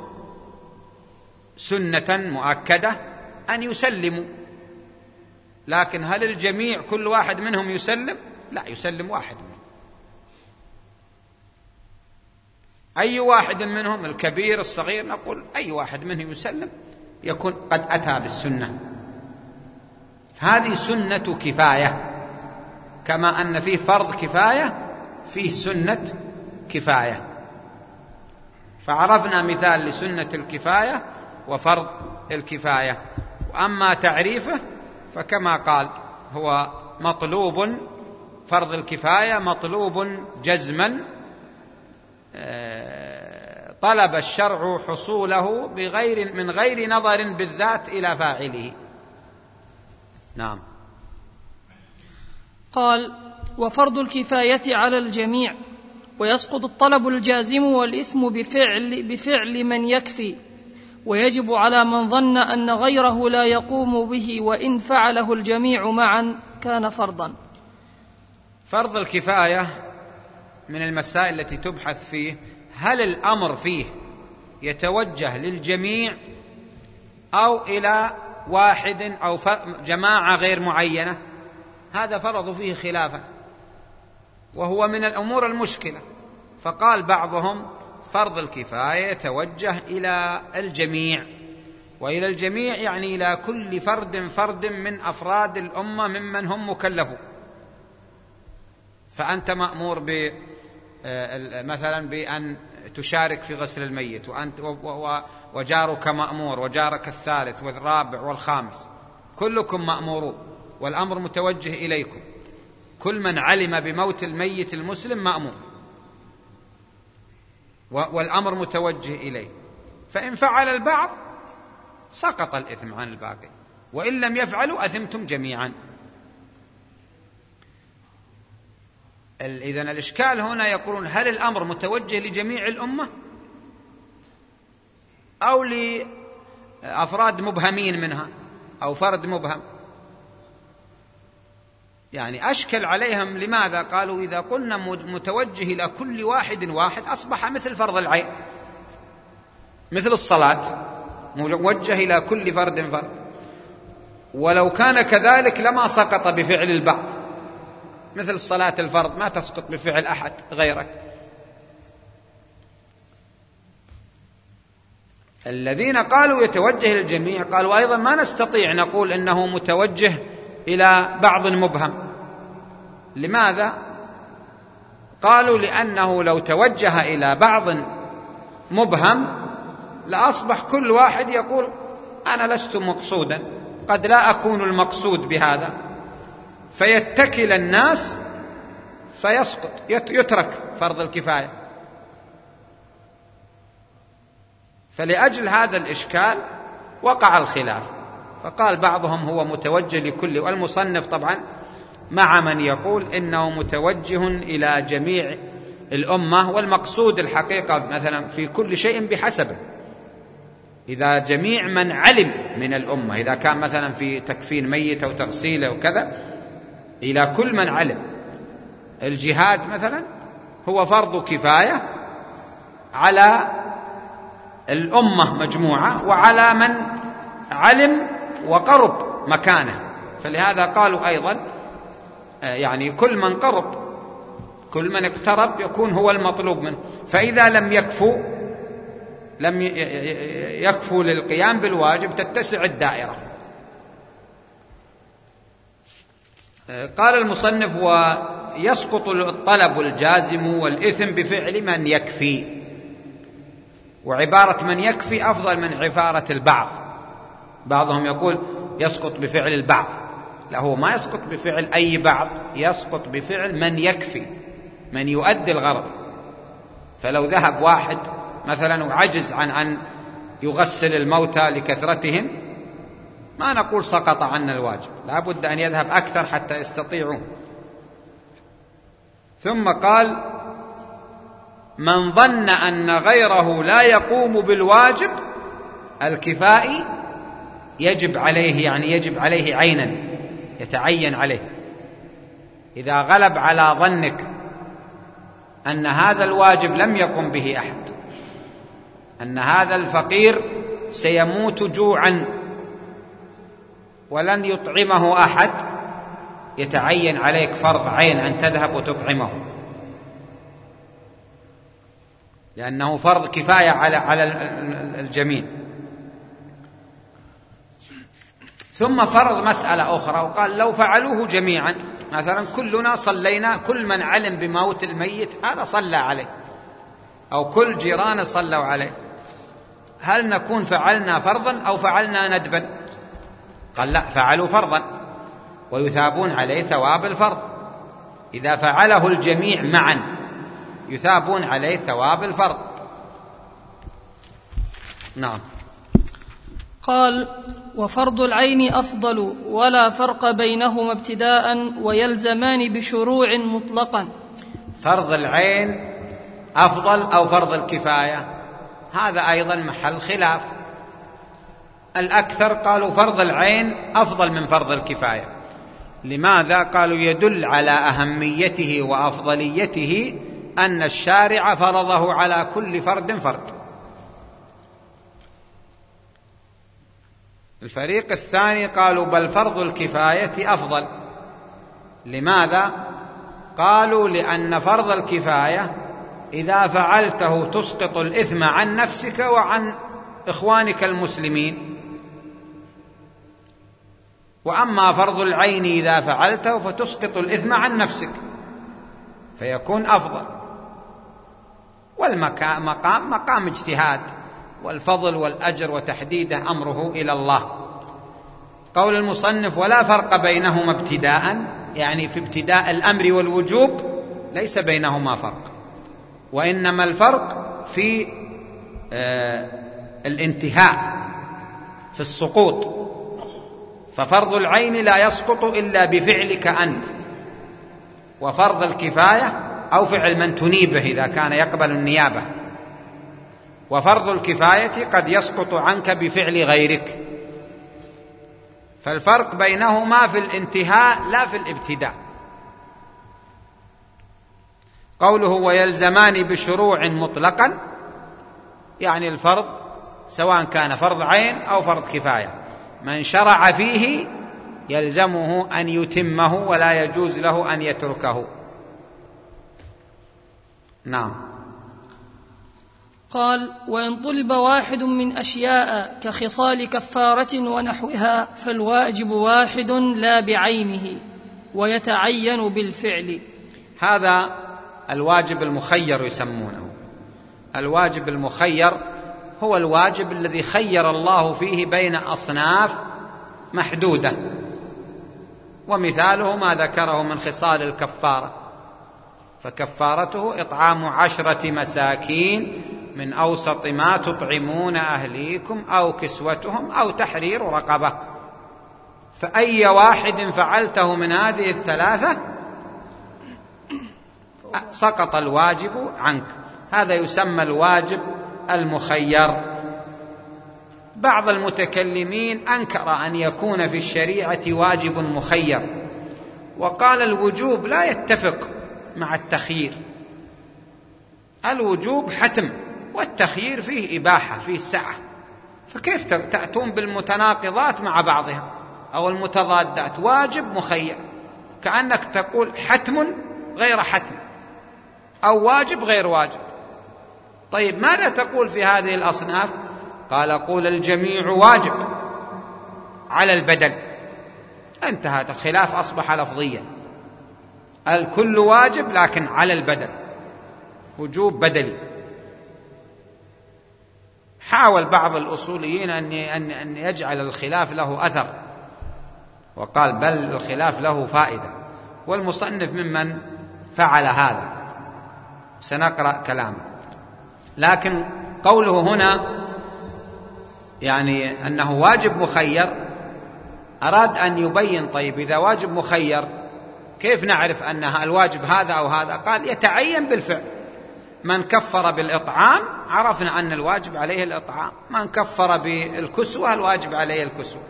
سنة مؤكدة أن يسلموا، لكن هل الجميع كل واحد منهم يسلم؟ لا، يسلم واحد منهم. أي واحد منهم، الكبير الصغير، نقول أي واحد منهم يسلم يكون قد أتى بالسنة. هذه سنة كفاية، كما أن فيه فرض كفاية فيه سنة كفاية. فعرفنا مثال لسنة الكفاية وفرض الكفاية. وأما تعريفه فكما قال هو مطلوب، فرض الكفاية مطلوب جزما طلب الشرع حصوله بغير من غير نظر بالذات إلى فاعله. نعم. قال: وفرض الكفاية على الجميع، ويسقط الطلب الجازم والإثم بفعل, بفعل من يكفي، ويجب على من ظن أن غيره لا يقوم به، وإن فعله الجميع معا كان فرضا. فرض الكفاية من المسائل التي تبحث فيه، هل الأمر فيه يتوجه للجميع أو إلى واحد أو جماعة غير معينة؟ هذا فرض فيه خلافا، وهو من الأمور المشكلة. فقال بعضهم فرض الكفاية يتوجه إلى الجميع، وإلى الجميع يعني إلى كل فرد فرد من أفراد الأمة ممن هم مكلفون. فأنت مأمور ب مثلا بأن تشارك في غسل الميت، وأنت وجارك مأمور، وجارك الثالث والرابع والخامس، كلكم مأمورون، والأمر متوجه إليكم. كل من علم بموت الميت المسلم مأمور، والأمر متوجه إليه. فإن فعل البعض سقط الإثم عن الباقي، وإن لم يفعلوا أثمتم جميعا. إذن الإشكال هنا يقولون هل الأمر متوجه لجميع الأمة أو لأفراد مبهمين منها أو فرد مبهم؟ يعني أشكل عليهم. لماذا؟ قالوا إذا قلنا متوجه إلى كل واحد واحد أصبح مثل فرض العين، مثل الصلاة موجه إلى كل فرد فرد، ولو كان كذلك لما سقط بفعل البعض، مثل صلاة الفرض ما تسقط بفعل أحد غيرك. الذين قالوا يتوجه للجميع قالوا أيضا ما نستطيع نقول إنه متوجه إلى بعض مبهم. لماذا؟ قالوا لأنه لو توجه إلى بعض مبهم لأصبح كل واحد يقول أنا لست مقصودا، قد لا أكون المقصود بهذا، فيتكل الناس فيسقط، يترك فرض الكفاية. فلأجل هذا الإشكال وقع الخلاف، فقال بعضهم هو متوجه لكل، والمصنف طبعا مع من يقول إنه متوجه إلى جميع الأمة، والمقصود الحقيقة مثلا في كل شيء بحسبه. إذا جميع من علم من الأمة، إذا كان مثلا في تكفين ميت أو تغسيله وكذا، إلى كل من علم. الجهاد مثلا هو فرض كفاية على الأمة مجموعة وعلى من علم وقرب مكانه، فلهذا قالوا أيضا يعني كل من قرب كل من اقترب يكون هو المطلوب منه. فإذا لم يكفوا لم يكفوا للقيام بالواجب تتسع الدائرة. قال المصنف: ويسقط الطلب الجازم والإثم بفعل من يكفي. وعبارة من يكفي أفضل من عبارة البعض. بعضهم يقول يسقط بفعل البعض، لا، هو ما يسقط بفعل أي بعض، يسقط بفعل من يكفي، من يؤدي الغرض. فلو ذهب واحد مثلا وعجز عن أن يغسل الموتى لكثرتهم، ما نقول سقط عنا الواجب، لا بد أن يذهب أكثر حتى يستطيعوا. ثم قال: من ظن أن غيره لا يقوم بالواجب الكفائي يجب عليه، يعني يجب عليه عينا، يتعين عليه. إذا غلب على ظنك أن هذا الواجب لم يقم به أحد، أن هذا الفقير سيموت جوعا ولن يطعمه أحد، يتعين عليك فرض عين أن تذهب وتطعمه، لأنه فرض كفاية على على الجميع. ثم فرض مسألة أخرى وقال: لو فعلوه جميعا، مثلا كلنا صلينا، كل من علم بموت الميت هذا صلى عليه، أو كل جيران صلوا عليه، هل نكون فعلنا فرضا أو فعلنا ندبا؟ قال: لا، فعلوا فرضا ويثابون عليه ثواب الفرض. إذا فعله الجميع معا يثابون عليه ثواب الفرض. نعم. قال: وفرض العين أفضل ولا فرق بينهما ابتداء ويلزمان بشروع مطلقا. فرض العين أفضل أو فرض الكفاية، هذا أيضا محل خلاف. الأكثر قالوا فرض العين أفضل من فرض الكفاية. لماذا؟ قالوا: يدل على أهميته وأفضليته أن الشارع فرضه على كل فرد فرد. الفريق الثاني قالوا: بل فرض الكفاية أفضل. لماذا؟ قالوا: لأن فرض الكفاية إذا فعلته تسقط الإثم عن نفسك وعن إخوانك المسلمين، وأما فرض العين إذا فعلته فتسقط الإثم عن نفسك، فيكون أفضل. والمقام مقام, مقام اجتهاد، والفضل والأجر وتحديده أمره إلى الله. قول المصنف: ولا فرق بينهما ابتداء، يعني في ابتداء الأمر والوجوب ليس بينهما فرق، وإنما الفرق في آه الانتهاء، في السقوط. ففرض العين لا يسقط إلا بفعلك أنت، وفرض الكفاية أو فعل من تنيبه إذا كان يقبل النيابة، وفرض الكفاية قد يسقط عنك بفعل غيرك. فالفرق بينهما في الانتهاء لا في الابتداء. قوله: ويلزمان بشروع مطلقا، يعني الفرض سواء كان فرض عين أو فرض كفاية، من شرع فيه يلزمه أن يتمه ولا يجوز له أن يتركه. نعم. قال: وإن طلب واحد من أشياء كخصال كفارة ونحوها فالواجب واحد لا بعينه ويتعين بالفعل. هذا الواجب المخير يسمونه. الواجب المخير هو الواجب الذي خير الله فيه بين أصناف محدودة، ومثاله ما ذكره من خصال الكفارة، فكفارته إطعام عشرة مساكين من أوسط ما تطعمون أهليكم أو كسوتهم أو تحرير رقبة. فأي واحد فعلته من هذه الثلاثة سقط الواجب عنك. هذا يسمى الواجب المخير. بعض المتكلمين أنكر أن يكون في الشريعة واجب مخير، وقال الوجوب لا يتفق مع التخيير. الوجوب حتم، والتخيير فيه إباحة، فيه سعة، فكيف تأتون بالمتناقضات مع بعضها أو المتضادات؟ واجب مخير، كأنك تقول حتم غير حتم، أو واجب غير واجب. طيب ماذا تقول في هذه الأصناف؟ قال قول الجميع واجب على البدل. انتهى الخلاف، أصبح لفظيا، الكل واجب لكن على البدل، وجوب بدلي. حاول بعض الأصوليين أن يجعل الخلاف له أثر، وقال بل الخلاف له فائدة، والمصنف ممن فعل هذا، سنقرأ كلامه. لكن قوله هنا يعني أنه واجب مخير، أراد أن يبين طيب إذا واجب مخير كيف نعرف أنها الواجب هذا أو هذا؟ قال يتعين بالفعل. من كفر بالإطعام عرفنا أن الواجب عليه الإطعام، من كفر بالكسوة الواجب عليه الكسوة.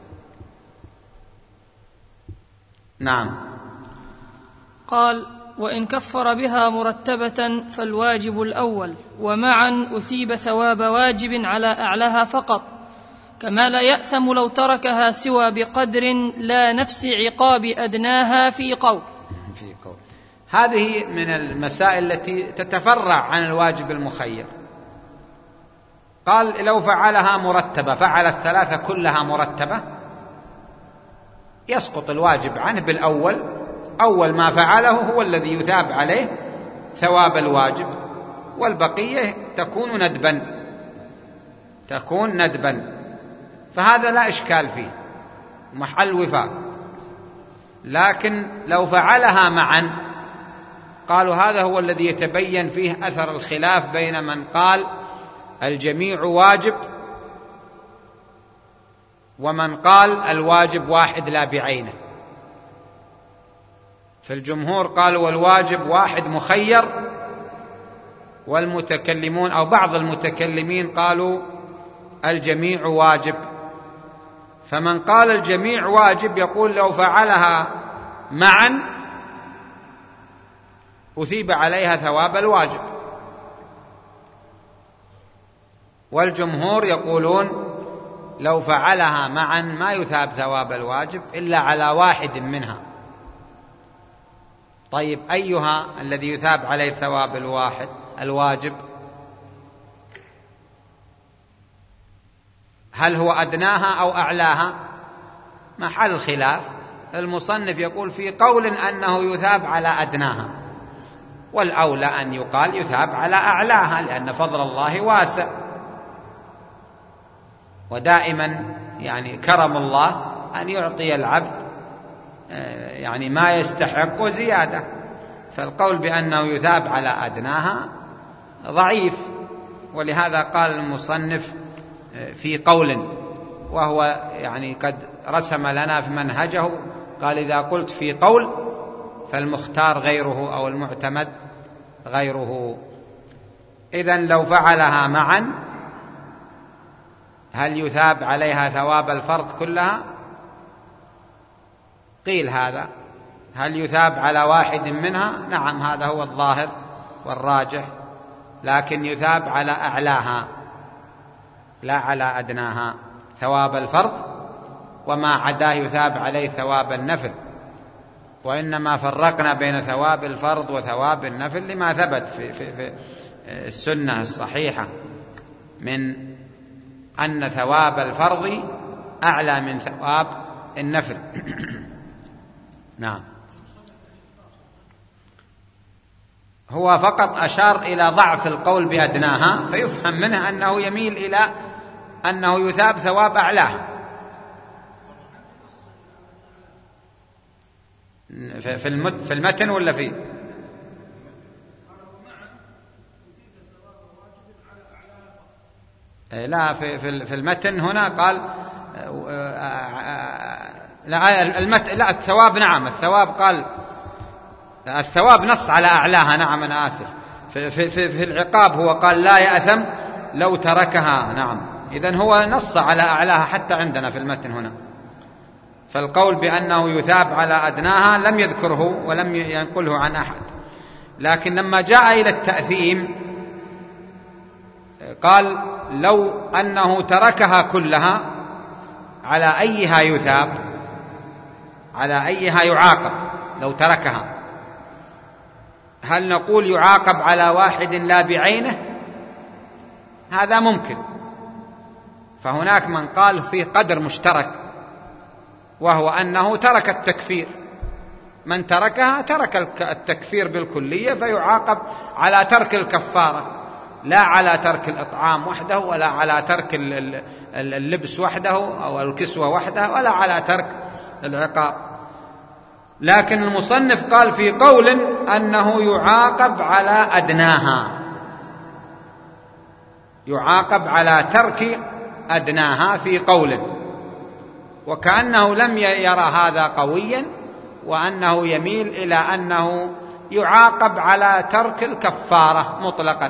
نعم. قال وإن كفر بها مرتبة فالواجب الأول، ومعا أثيب ثواب واجب على أعلاها فقط، كما لا يأثم لو تركها سوى بقدر لا نفس عقاب أدناها في قول. في قول هذه من المسائل التي تتفرع عن الواجب المخير. قال لو فعلها مرتبة، فعل الثلاثة كلها مرتبة، يسقط الواجب عنه بالأول، أول ما فعله هو الذي يثاب عليه ثواب الواجب، والبقية تكون ندبا، تكون ندبا، فهذا لا إشكال فيه، محل وفاق. لكن لو فعلها معا، قالوا هذا هو الذي يتبين فيه أثر الخلاف بين من قال الجميع واجب ومن قال الواجب واحد لا بعينه. فالجمهور قالوا والواجب واحد مخير، والمتكلمون أو بعض المتكلمين قالوا الجميع واجب. فمن قال الجميع واجب يقول لو فعلها معا أثيب عليها ثواب الواجب، والجمهور يقولون لو فعلها معا ما يثاب ثواب الواجب إلا على واحد منها. طيب أيها الذي يثاب عليه ثواب الواحد الواجب؟ هل هو أدناها أو أعلاها؟ محل خلاف. المصنف يقول في قول أنه يثاب على أدناها، والأولى أن يقال يثاب على أعلاها، لأن فضل الله واسع، ودائما يعني كرم الله أن يعطي العبد يعني ما يستحق وزيادة. فالقول بأنه يثاب على أدناها ضعيف، ولهذا قال المصنف في قول، وهو يعني قد رسم لنا في منهجه، قال إذا قلت في قول فالمختار غيره أو المعتمد غيره. إذن لو فعلها معا هل يثاب عليها ثواب الفرض كلها؟ قيل هذا. هل يثاب على واحد منها؟ نعم، هذا هو الظاهر والراجح، لكن يثاب على أعلاها لا على أدناها ثواب الفرض، وما عداه يثاب عليه ثواب النفل. وإنما فرقنا بين ثواب الفرض وثواب النفل لما ثبت في, في, في السنة الصحيحة من أن ثواب الفرض أعلى من ثواب النفل. نعم. هو فقط أشار إلى ضعف القول بأدناها، فيفهم منه أنه يميل إلى أنه يثاب ثواب أعلاه. في المتن ولا فيه؟ لا، في المتن هنا قال لا المتن لا الثواب. نعم الثواب، قال الثواب نص على أعلاها. نعم أنا آسف. في, في, في, في العقاب هو قال لا يأثم لو تركها. نعم، إذن هو نص على أعلاها حتى عندنا في المتن هنا. فالقول بأنه يثاب على أدناها لم يذكره ولم ينقله عن أحد. لكن لما جاء إلى التأثيم قال لو أنه تركها كلها على أيها يثاب، على أيها يعاقب لو تركها. هل نقول يعاقب على واحد لا بعينه؟ هذا ممكن. فهناك من قال فيه قدر مشترك، وهو أنه ترك التكفير، من تركها ترك التكفير بالكلية، فيعاقب على ترك الكفارة، لا على ترك الإطعام وحده، ولا على ترك اللبس وحده أو الكسوة وحده، ولا على ترك العقاب. لكن المصنف قال في قول أنه يعاقب على أدناها، يعاقب على ترك أدناها في قول، وكأنه لم يرى هذا قويا، وأنه يميل إلى أنه يعاقب على ترك الكفارة مطلقا.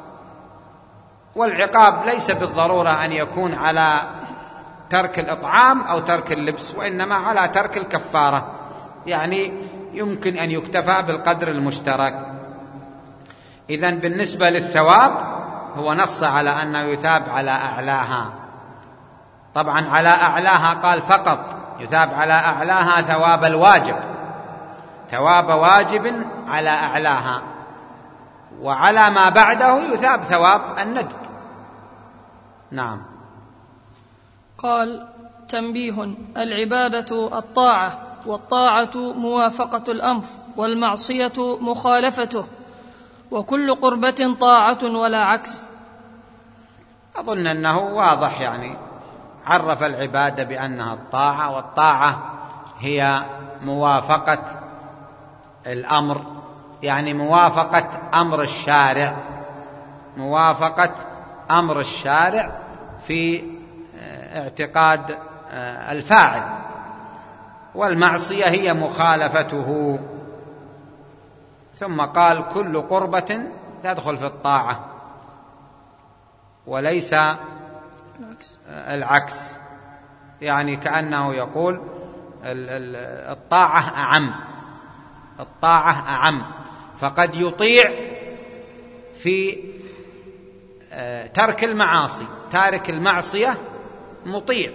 والعقاب ليس بالضرورة أن يكون على ترك الإطعام أو ترك اللبس، وإنما على ترك الكفارة، يعني يمكن أن يكتفى بالقدر المشترك. إذن بالنسبة للثواب هو نص على أنه يثاب على أعلاها. طبعا على أعلاها قال فقط يثاب على أعلاها ثواب الواجب، ثواب واجب على أعلاها، وعلى ما بعده يثاب ثواب الندب. نعم. قال: تنبيه: العبادة الطاعة، والطاعة موافقة الأمر، والمعصية مخالفته، وكل قربة طاعة ولا عكس. أظن أنه واضح، يعني عرف العبادة بأنها الطاعة، والطاعة هي موافقة الأمر، يعني موافقة أمر الشارع، موافقة أمر الشارع في اعتقاد الفاعل، والمعصية هي مخالفته. ثم قال كل قربة تدخل في الطاعة، وليس العكس، يعني كأنه يقول الطاعة أعم، الطاعة أعم، فقد يطيع في ترك المعاصي، تارك المعصية مطيع،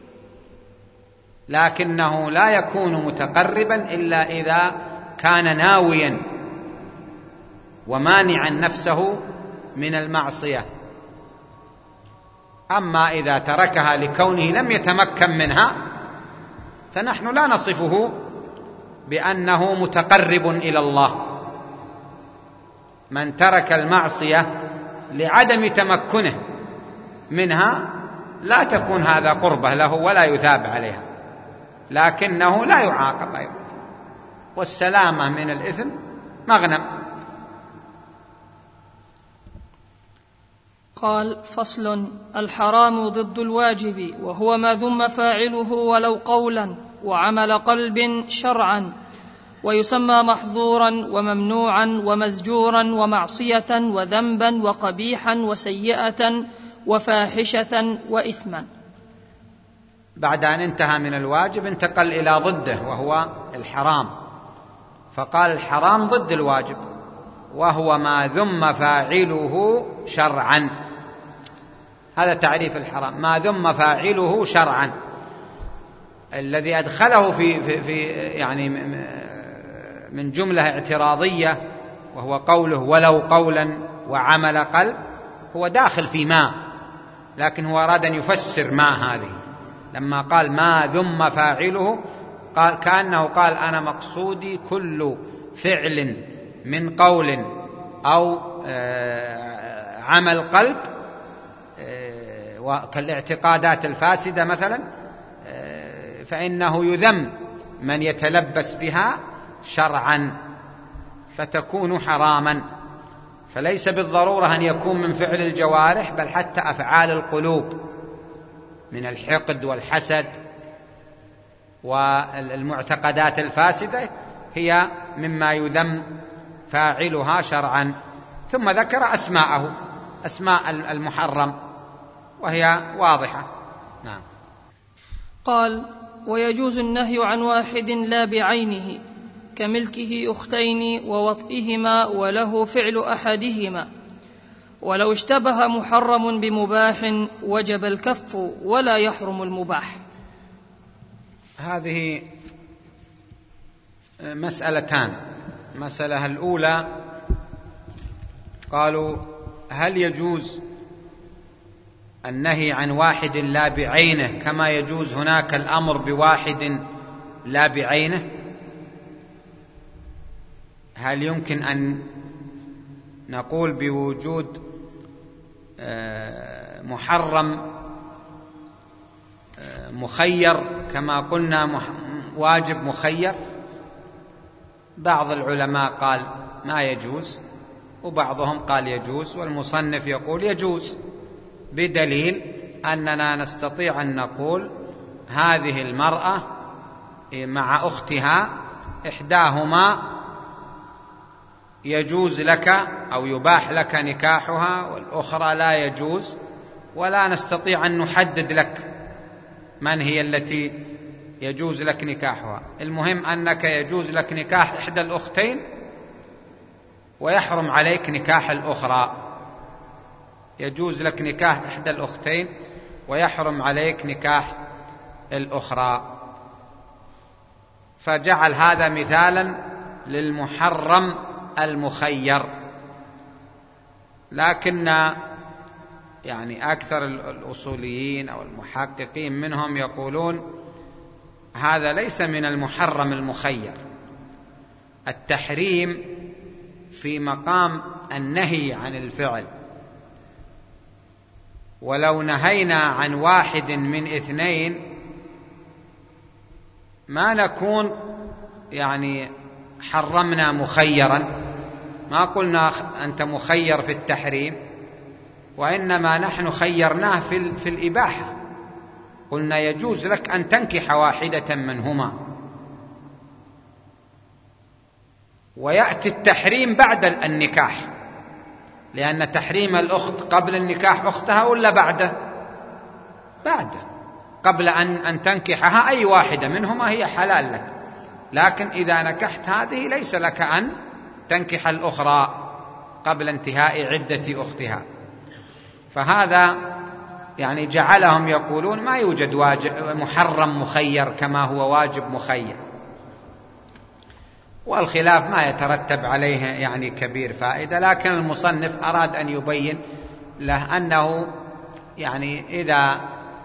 لكنه لا يكون متقربا إلا إذا كان ناويا ومانعا نفسه من المعصية. أما إذا تركها لكونه لم يتمكن منها فنحن لا نصفه بأنه متقرب إلى الله. من ترك المعصية لعدم تمكنه منها لا تكون هذا قربة له ولا يثاب عليها، لكنه لا يعاقب أيضا، والسلامة من الإثم مغنم. قال: فصل: الحرام ضد الواجب، وهو ما ذم فاعله ولو قولا وعمل قلب شرعا، ويسمى محظورا وممنوعا ومزجورا ومعصية وذنبا وقبيحا وسيئة وفاحشة وإثما. بعد أن انتهى من الواجب انتقل إلى ضده وهو الحرام، فقال الحرام ضد الواجب، وهو ما ذم فاعله شرعا. هذا تعريف الحرام، ما ذم فاعله شرعا. الذي أدخله في, في, في يعني من جملة اعتراضية وهو قوله ولو قولا وعمل قلب، هو داخل في ما، لكن هو أراد أن يفسر ما هذه. لما قال ما ذم فاعله قال كأنه قال أنا مقصودي كل فعل من قول أو عمل قلب، كالاعتقادات الفاسدة مثلا، فإنه يذم من يتلبس بها شرعا فتكون حراما. فليس بالضرورة أن يكون من فعل الجوارح، بل حتى أفعال القلوب من الحقد والحسد والمعتقدات الفاسدة هي مما يذم فاعلها شرعا. ثم ذكر أسماءه، أسماء المحرم، وهي واضحة. نعم. قال: ويجوز النهي عن واحد لا بعينه، كملكه أختين ووطئهما وله فعل أحدهما، ولو اشتبه محرم بمباح وجب الكف ولا يحرم المباح. هذه مسألتان. المسألة الأولى قالوا: هل يجوز النهي عن واحد لا بعينه كما يجوز هناك الأمر بواحد لا بعينه؟ هل يمكن أن نقول بوجود محرم مخير كما قلنا واجب مخير؟ بعض العلماء قال ما يجوز، وبعضهم قال يجوز، والمصنف يقول يجوز، بدليل أننا نستطيع أن نقول هذه المرأة مع أختها إحداهما يجوز لك أو يباح لك نكاحها والأخرى لا يجوز، ولا نستطيع أن نحدد لك من هي التي يجوز لك نكاحها. المهم أنك يجوز لك نكاح إحدى الأختين ويحرم عليك نكاح الأخرى، يجوز لك نكاح إحدى الأختين ويحرم عليك نكاح الأخرى، فجعل هذا مثالا للمحرم المخير. لكن يعني أكثر الأصوليين أو المحققين منهم يقولون هذا ليس من المحرم المخير، التحريم في مقام النهي عن الفعل، ولو نهينا عن واحد من اثنين ما نكون يعني حرمنا مخيرا، ما قلنا أنت مخير في التحريم، وإنما نحن خيرناه في, في الإباحة، قلنا يجوز لك أن تنكح واحدة منهما، ويأتي التحريم بعد النكاح، لأن تحريم الأخت قبل النكاح أختها ولا بعده؟ بعده، قبل أن, أن تنكحها أي واحدة منهما هي حلال لك، لكن إذا نكحت هذه ليس لك أن تنكح الأخرى قبل انتهاء عدة أختها. فهذا يعني جعلهم يقولون ما يوجد واجب محرم مخير كما هو واجب مخير، والخلاف ما يترتب عليه يعني كبير فائدة، لكن المصنف أراد أن يبين له أنه يعني إذا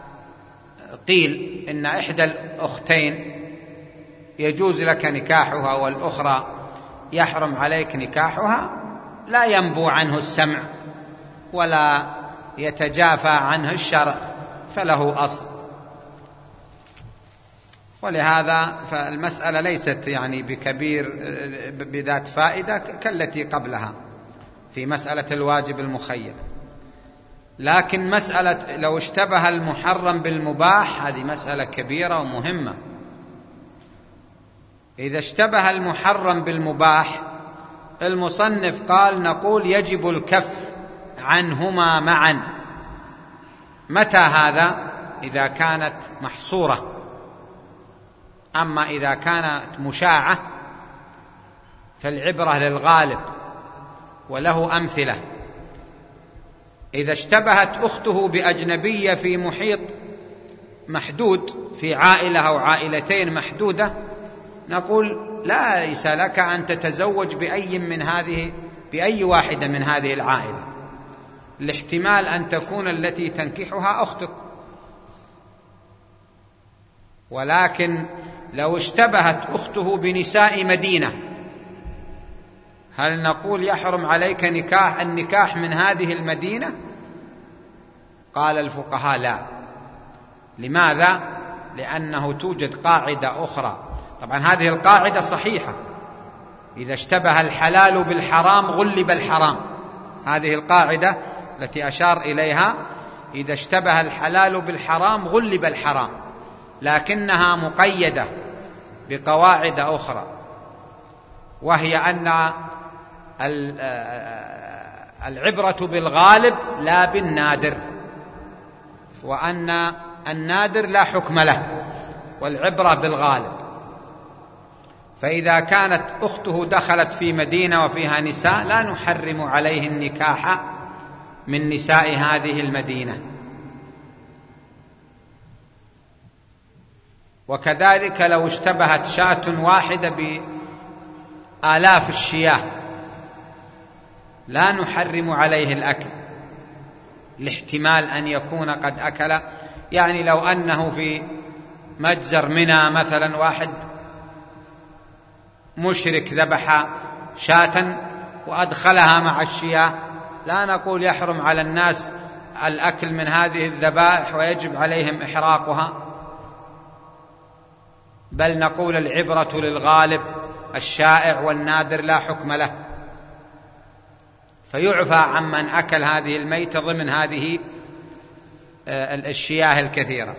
قيل إن إحدى الأختين يجوز لك نكاحها والأخرى يحرم عليك نكاحها لا ينبو عنه السمع ولا يتجافى عنه الشرع، فله أصل. ولهذا فالمسألة ليست يعني بكبير بذات فائدة كالتي قبلها في مسألة الواجب المخير. لكن مسألة لو اشتبه المحرم بالمباح هذه مسألة كبيرة ومهمة. إذا اشتبه المحرم بالمباح المصنف قال نقول يجب الكف عنهما معا. متى هذا؟ إذا كانت محصورة. أما إذا كانت مشاعة فالعبرة للغالب، وله أمثلة. إذا اشتبهت أخته بأجنبية في محيط محدود، في عائلة أو عائلتين محدودة، نقول لا ليس لك أن تتزوج بأي من هذه بأي واحدة من هذه العائلة، الاحتمال أن تكون التي تنكحها أختك. ولكن لو اشتبهت أخته بنساء مدينة هل نقول يحرم عليك نكاح النكاح من هذه المدينة؟ قال الفقهاء لا. لماذا؟ لأنه توجد قاعدة أخرى. طبعا هذه القاعدة صحيحة، إذا اشتبه الحلال بالحرام غلب الحرام، هذه القاعدة التي أشار إليها، إذا اشتبه الحلال بالحرام غلب الحرام، لكنها مقيدة بقواعد أخرى، وهي أن العبرة بالغالب لا بالنادر، وأن النادر لا حكم له والعبرة بالغالب. فإذا كانت أخته دخلت في مدينة وفيها نساء لا نحرم عليه النكاح من نساء هذه المدينة. وكذلك لو اشتبهت شاة واحدة آلاف الشياه لا نحرم عليه الأكل لاحتمال أن يكون قد أكل. يعني لو أنه في مجزر منى مثلا واحد مشرك ذبح شاة وأدخلها مع الشياه، لا نقول يحرم على الناس الأكل من هذه الذبائح ويجب عليهم إحراقها، بل نقول العبرة للغالب، الشائع والنادر لا حكم له، فيعفى عمن أكل هذه الميتة ضمن هذه الشياه الكثيرة.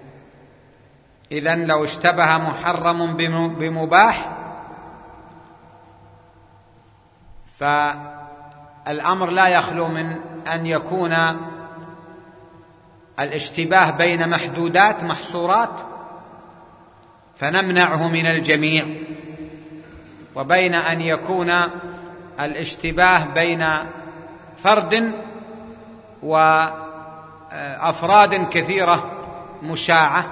إذن لو اشتبه محرم بمباح فالأمر لا يخلو من أن يكون الاشتباه بين محدودات محصورات فنمنعه من الجميع، وبين أن يكون الاشتباه بين فرد وأفراد كثيرة مشاعة،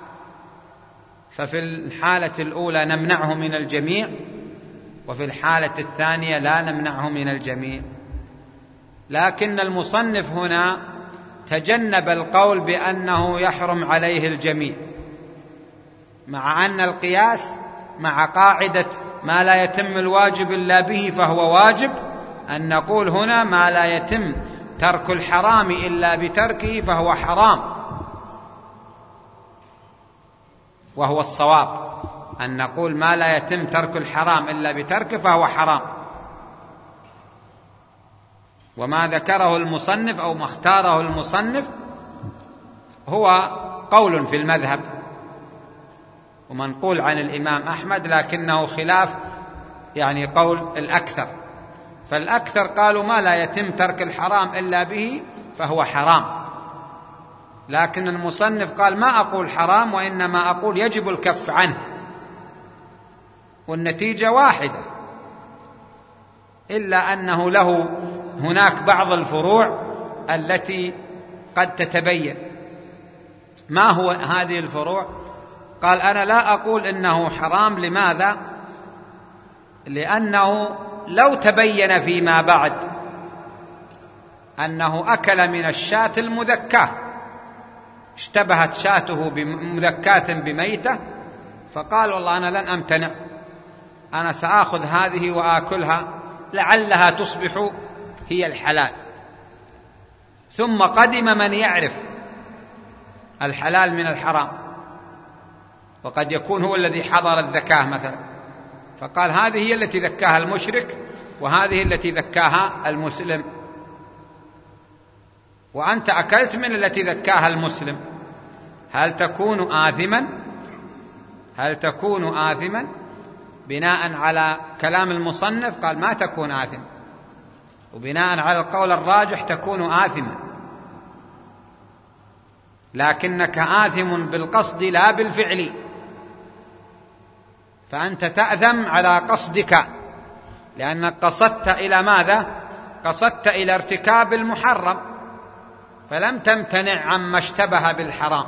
ففي الحالة الأولى نمنعه من الجميع، وفي الحالة الثانية لا نمنعه من الجميع. لكن المصنف هنا تجنب القول بأنه يحرم عليه الجميع، مع أن القياس مع قاعدة ما لا يتم الواجب إلا به فهو واجب، أن نقول هنا ما لا يتم ترك الحرام إلا بتركه فهو حرام، وهو الصواب أن نقول ما لا يتم ترك الحرام إلا بتركه فهو حرام. وما ذكره المصنف أو ما اختاره المصنف هو قول في المذهب ومنقول عن الإمام أحمد، لكنه خلاف يعني قول الأكثر، فالأكثر قالوا ما لا يتم ترك الحرام إلا به فهو حرام، لكن المصنف قال ما أقول حرام وإنما أقول يجب الكف عنه، والنتيجة واحدة، إلا أنه له هناك بعض الفروع التي قد تتبين. ما هو هذه الفروع؟ قال أنا لا أقول إنه حرام. لماذا؟ لأنه لو تبين فيما بعد أنه أكل من الشاة المذكاة، اشتبهت شاته بمذكاة بميتة، فقال والله أنا لن أمتنع، أنا سآخذ هذه وآكلها لعلها تصبح هي الحلال، ثم قدم من يعرف الحلال من الحرام، وقد يكون هو الذي حضر الذكاة مثلا، فقال هذه هي التي ذكاها المشرك وهذه التي ذكاها المسلم، وأنت أكلت من التي ذكاها المسلم، هل تكون آثما؟ هل تكون آثما؟ بناء على كلام المصنف قال ما تكون آثما، وبناء على القول الراجح تكون آثما، لكنك آثم بالقصد لا بالفعل، فأنت تأثم على قصدك لأنك قصدت إلى ماذا؟ قصدت إلى ارتكاب المحرم، فلم تمتنع عما اشتبه بالحرام،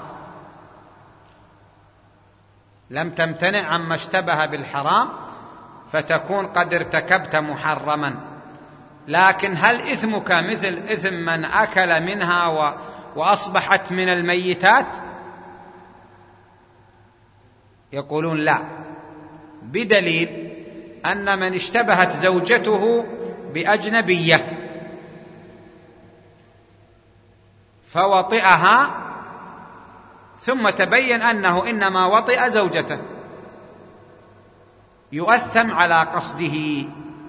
لم تمتنع عما اشتبه بالحرام، فتكون قد ارتكبت محرما. لكن هل إثمك مثل إثم من أكل منها و... وأصبحت من الميتات؟ يقولون لا، بدليل أن من اشتبهت زوجته بأجنبية فوطئها ثم تبين أنه إنما وطئ زوجته، يؤثم على قصده،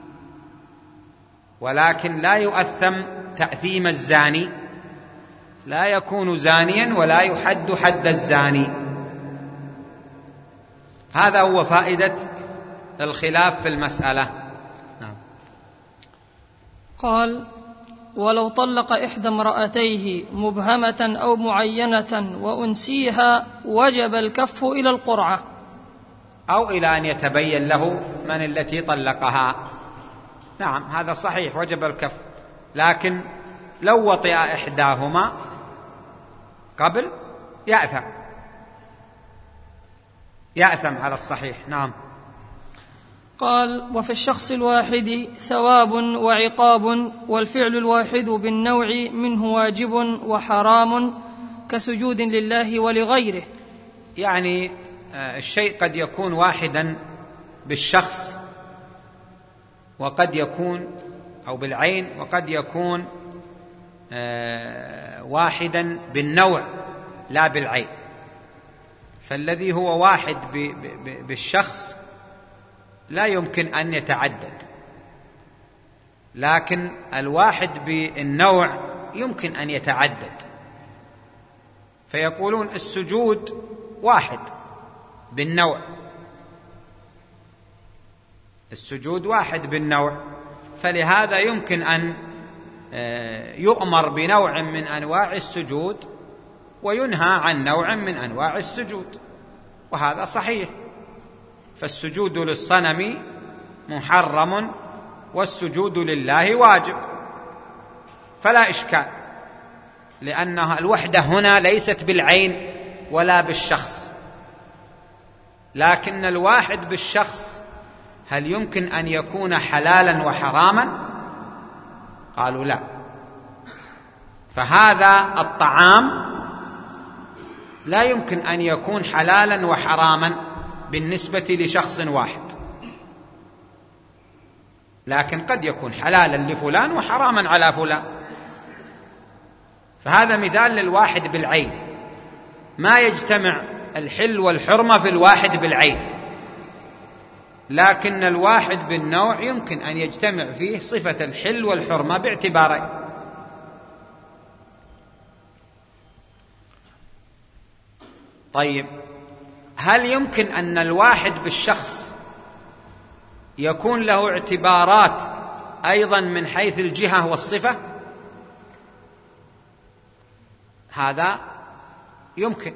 ولكن لا يؤثم تأثيم الزاني، لا يكون زانيا ولا يحد حد الزاني. هذا هو فائدة الخلاف في المسألة. نعم. قال ولو طلق إحدى امرأتيه مبهمة أو معينة وأنسيها وجب الكف إلى القرعة، أو إلى أن يتبين له من التي طلقها. نعم هذا صحيح، وجب الكف، لكن لو وطئ إحداهما قبل يأثم، يأثم على الصحيح. نعم. قال: وفي الشخص الواحد ثواب وعقاب، والفعل الواحد بالنوع منه واجب وحرام كسجود لله ولغيره. يعني الشيء قد يكون واحدا بالشخص، وقد يكون أو بالعين، وقد يكون واحدا بالنوع لا بالعين. فالذي هو واحد بالشخص لا يمكن أن يتعدد، لكن الواحد بالنوع يمكن أن يتعدد. فيقولون السجود واحد بالنوع، السجود واحد بالنوع، فلهذا يمكن أن يؤمر بنوع من أنواع السجود وينهى عن نوع من أنواع السجود، وهذا صحيح. فالسجود للصنم محرم والسجود لله واجب، فلا إشكال، لأنها الوحدة هنا ليست بالعين ولا بالشخص. لكن الواحد بالشخص هل يمكن أن يكون حلالا وحراما؟ قالوا لا. فهذا الطعام لا يمكن أن يكون حلالا وحراما بالنسبة لشخص واحد، لكن قد يكون حلالا لفلان وحراما على فلان. فهذا مثال للواحد بالعين، ما يجتمع الحل والحرمة في الواحد بالعين، لكن الواحد بالنوع يمكن أن يجتمع فيه صفة الحل والحرمة باعتبارين. طيب، هل يمكن أن الواحد بالشخص يكون له اعتبارات أيضا من حيث الجهة والصفة؟ هذا يمكن،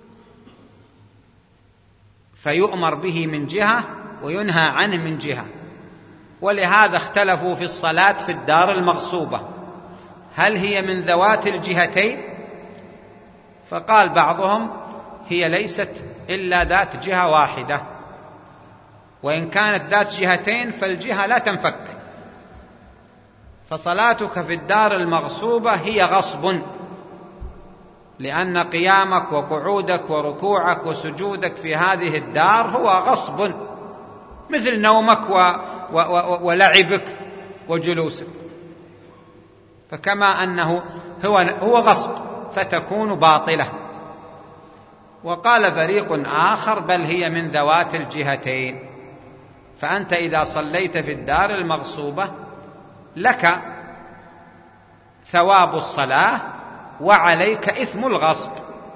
فيؤمر به من جهة وينهى عنه من جهة. ولهذا اختلفوا في الصلاة في الدار المغصوبة، هل هي من ذوات الجهتين؟ فقال بعضهم هي ليست إلا ذات جهة واحدة، وإن كانت ذات جهتين فالجهة لا تنفك. فصلاتك في الدار المغصوبة هي غصب، لأن قيامك وقعودك وركوعك وسجودك في هذه الدار هو غصب، مثل نومك و... و... و... ولعبك وجلوسك. فكما أنه هو, هو غصب فتكون باطلة. وقال فريق آخر بل هي من ذوات الجهتين، فأنت إذا صليت في الدار المغصوبة لك ثواب الصلاة وعليك إثم الغصب.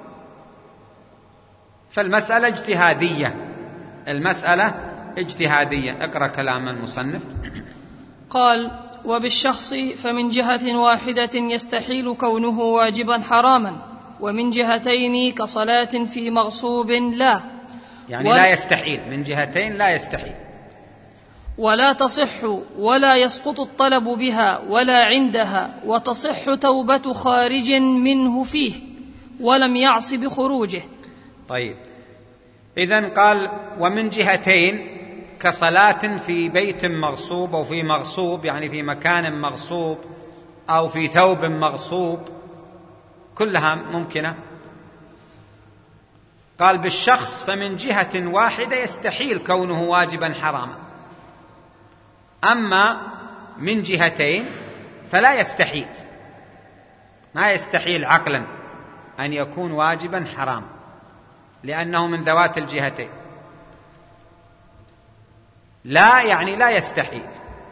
فالمسألة اجتهادية، المسألة اجتهادية. اقرأ كلام المصنف. قال: وبالشخص فمن جهة واحدة يستحيل كونه واجبا حراما، ومن جهتين كصلاة في مغصوب لا، يعني ولا لا يستحيل، من جهتين لا يستحيل، ولا تصح ولا يسقط الطلب بها ولا عندها، وتصح توبة خارج منه فيه ولم يعص بخروجه. طيب، إذن قال ومن جهتين كصلاة في بيت مغصوب أو في مغصوب، يعني في مكان مغصوب أو في ثوب مغصوب، كلها ممكنة. قال بالشخص فمن جهة واحدة يستحيل كونه واجبا حراما، أما من جهتين فلا يستحيل، ما يستحيل عقلا أن يكون واجبا حراما، لأنه من ذوات الجهتين. لا يعني لا يستحيل،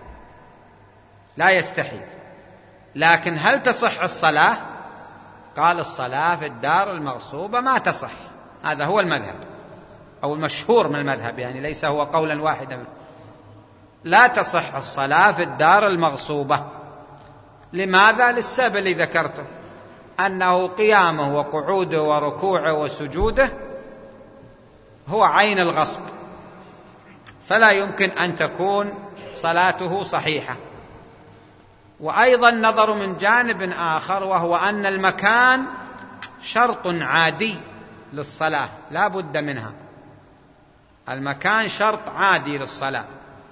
لا يستحيل. لكن هل تصح الصلاة؟ قال الصلاة في الدار المغصوبة ما تصح، هذا هو المذهب أو المشهور من المذهب، يعني ليس هو قولا واحدا. لا تصح الصلاة في الدار المغصوبة. لماذا؟ للسبب الذي ذكرته، أنه قيامه وقعوده وركوعه وسجوده هو عين الغصب، فلا يمكن أن تكون صلاته صحيحة. وأيضا نظر من جانب آخر، وهو أن المكان شرط عادي للصلاة لا بد منها، المكان شرط عادي للصلاة،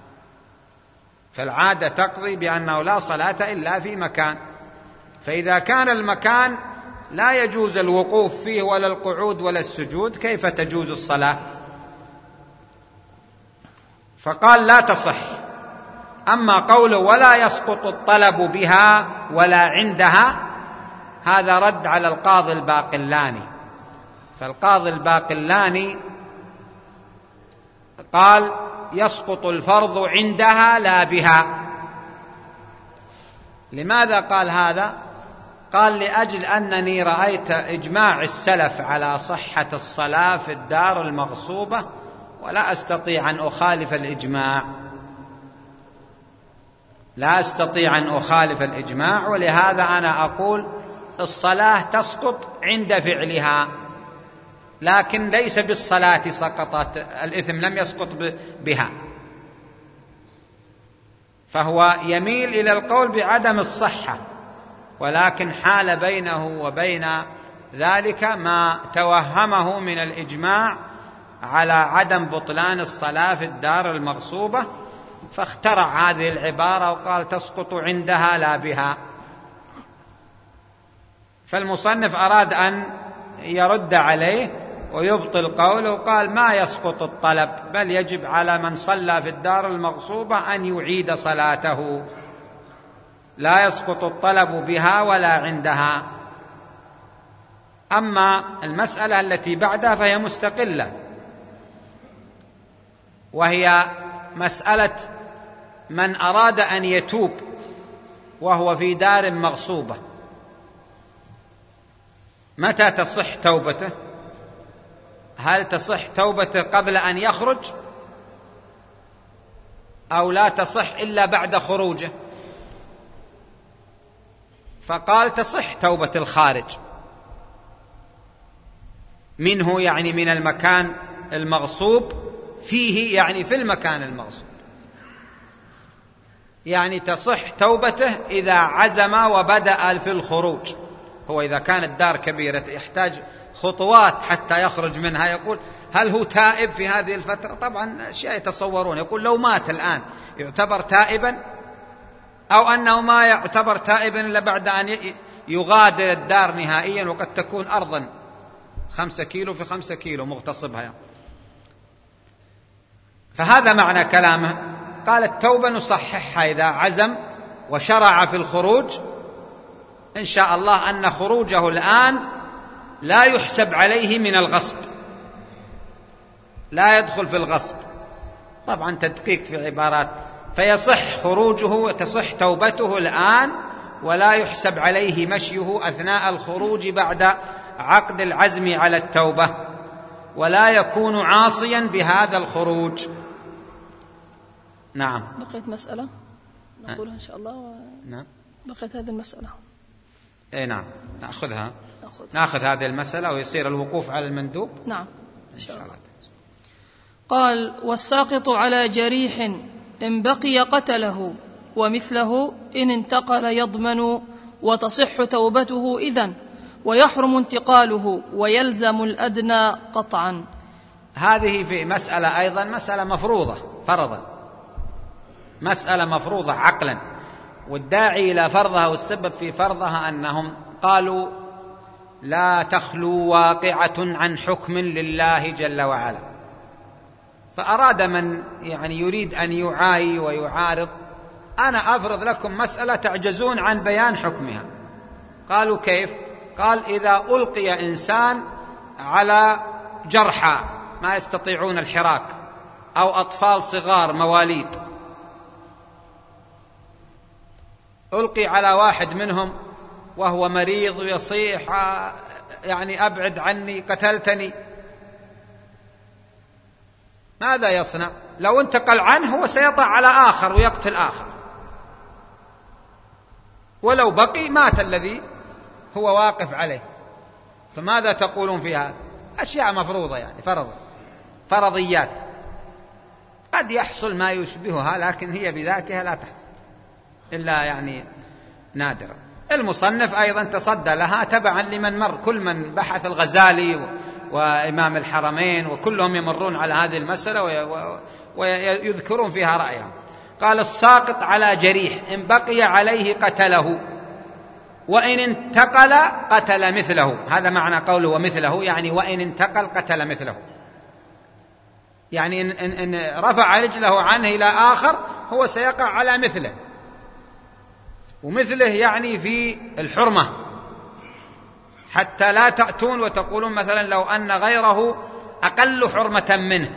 فالعادة تقضي بأنه لا صلاة إلا في مكان، فإذا كان المكان لا يجوز الوقوف فيه ولا القعود ولا السجود كيف تجوز الصلاة؟ فقال لا تصح. أما قوله ولا يسقط الطلب بها ولا عندها هذا رد على القاضي الباقلاني، فالقاضي الباقلاني قال يسقط الفرض عندها لا بها. لماذا قال هذا؟ قال لأجل أنني رأيت إجماع السلف على صحة الصلاة في الدار المغصوبة ولا أستطيع أن أخالف الإجماع، لا أستطيع أن أخالف الإجماع، ولهذا أنا أقول الصلاة تسقط عند فعلها، لكن ليس بالصلاة سقطت، الإثم لم يسقط بها. فهو يميل إلى القول بعدم الصحة، ولكن حال بينه وبين ذلك ما توهمه من الإجماع على عدم بطلان الصلاة في الدار المغصوبة، فاخترع هذه العبارة وقال تسقط عندها لا بها. فالمصنف أراد أن يرد عليه ويبطل قوله، وقال ما يسقط الطلب، بل يجب على من صلى في الدار المغصوبة أن يعيد صلاته، لا يسقط الطلب بها ولا عندها. أما المسألة التي بعدها فهي مستقلة، وهي مسألة من أراد أن يتوب وهو في دار مغصوبة، متى تصح توبته؟ هل تصح توبته قبل أن يخرج أو لا تصح إلا بعد خروجه؟ فقال تصح توبة الخارج منه، يعني من المكان المغصوب فيه، يعني في المكان المغصوب، يعني تصح توبته إذا عزم وبدأ في الخروج. هو إذا كانت الدار كبيرة يحتاج خطوات حتى يخرج منها، يقول هل هو تائب في هذه الفترة؟ طبعا أشياء يتصورون، يقول لو مات الآن يعتبر تائبا، أو أنه ما يعتبر تائبا إلا بعد أن يغادر الدار نهائيا، وقد تكون أرضا خمسة كيلو في خمسة كيلو مغتصبها يعني. فهذا معنى كلامه. قال التوبة نصححها إذا عزم وشرع في الخروج، إن شاء الله أن خروجه الآن لا يحسب عليه من الغصب، لا يدخل في الغصب، طبعا تدقيق في عبارات، فيصح خروجه وتصح توبته الآن، ولا يحسب عليه مشيه أثناء الخروج بعد عقد العزم على التوبة، ولا يكون عاصيا بهذا الخروج. نعم. بقيت مسألة نقولها إن شاء الله و... نعم. بقيت هذه المسألة. إيه نعم، نأخذها، نأخذ. نأخذ هذه المسألة ويصير الوقوف على المندوب. نعم إن شاء الله. قال والساقط على جريح إن بقي قتله، ومثله إن انتقل يضمن، وتصح توبته إذن، ويحرم انتقاله، ويلزم الأدنى قطعا. هذه في مسألة أيضا مسألة مفروضة فرضا، مسألة مفروضة عقلا، والداعي إلى فرضها والسبب في فرضها أنهم قالوا لا تخلو واقعة عن حكم لله جل وعلا، فأراد من يعني يريد أن يعاي ويعارض، أنا أفرض لكم مسألة تعجزون عن بيان حكمها. قالوا كيف؟ قال إذا ألقي إنسان على جرحى ما يستطيعون الحراك، أو أطفال صغار مواليد، ألقي على واحد منهم وهو مريض ويصيح يعني أبعد عني قتلتني، ماذا يصنع؟ لو انتقل عنه هو سيطع على آخر ويقتل آخر، ولو بقي مات الذي هو واقف عليه. فماذا تقولون في هذا؟ أشياء مفروضة يعني فرض فرضيات، قد يحصل ما يشبهها لكن هي بذاتها لا تحصل إلا يعني نادرا. المصنف أيضا تصدى لها تبعا لمن مر، كل من بحث الغزالي وإمام الحرمين وكلهم يمرون على هذه المسألة ويذكرون فيها رأيهم. قال الساقط على جريح إن بقي عليه قتله، وإن انتقل قتل مثله. هذا معنى قوله ومثله، يعني وإن انتقل قتل مثله، يعني إن, إن, إن رفع رجله عنه إلى آخر هو سيقع على مثله، ومثله يعني في الحرمة، حتى لا تأتون وتقولون مثلا لو أن غيره أقل حرمة منه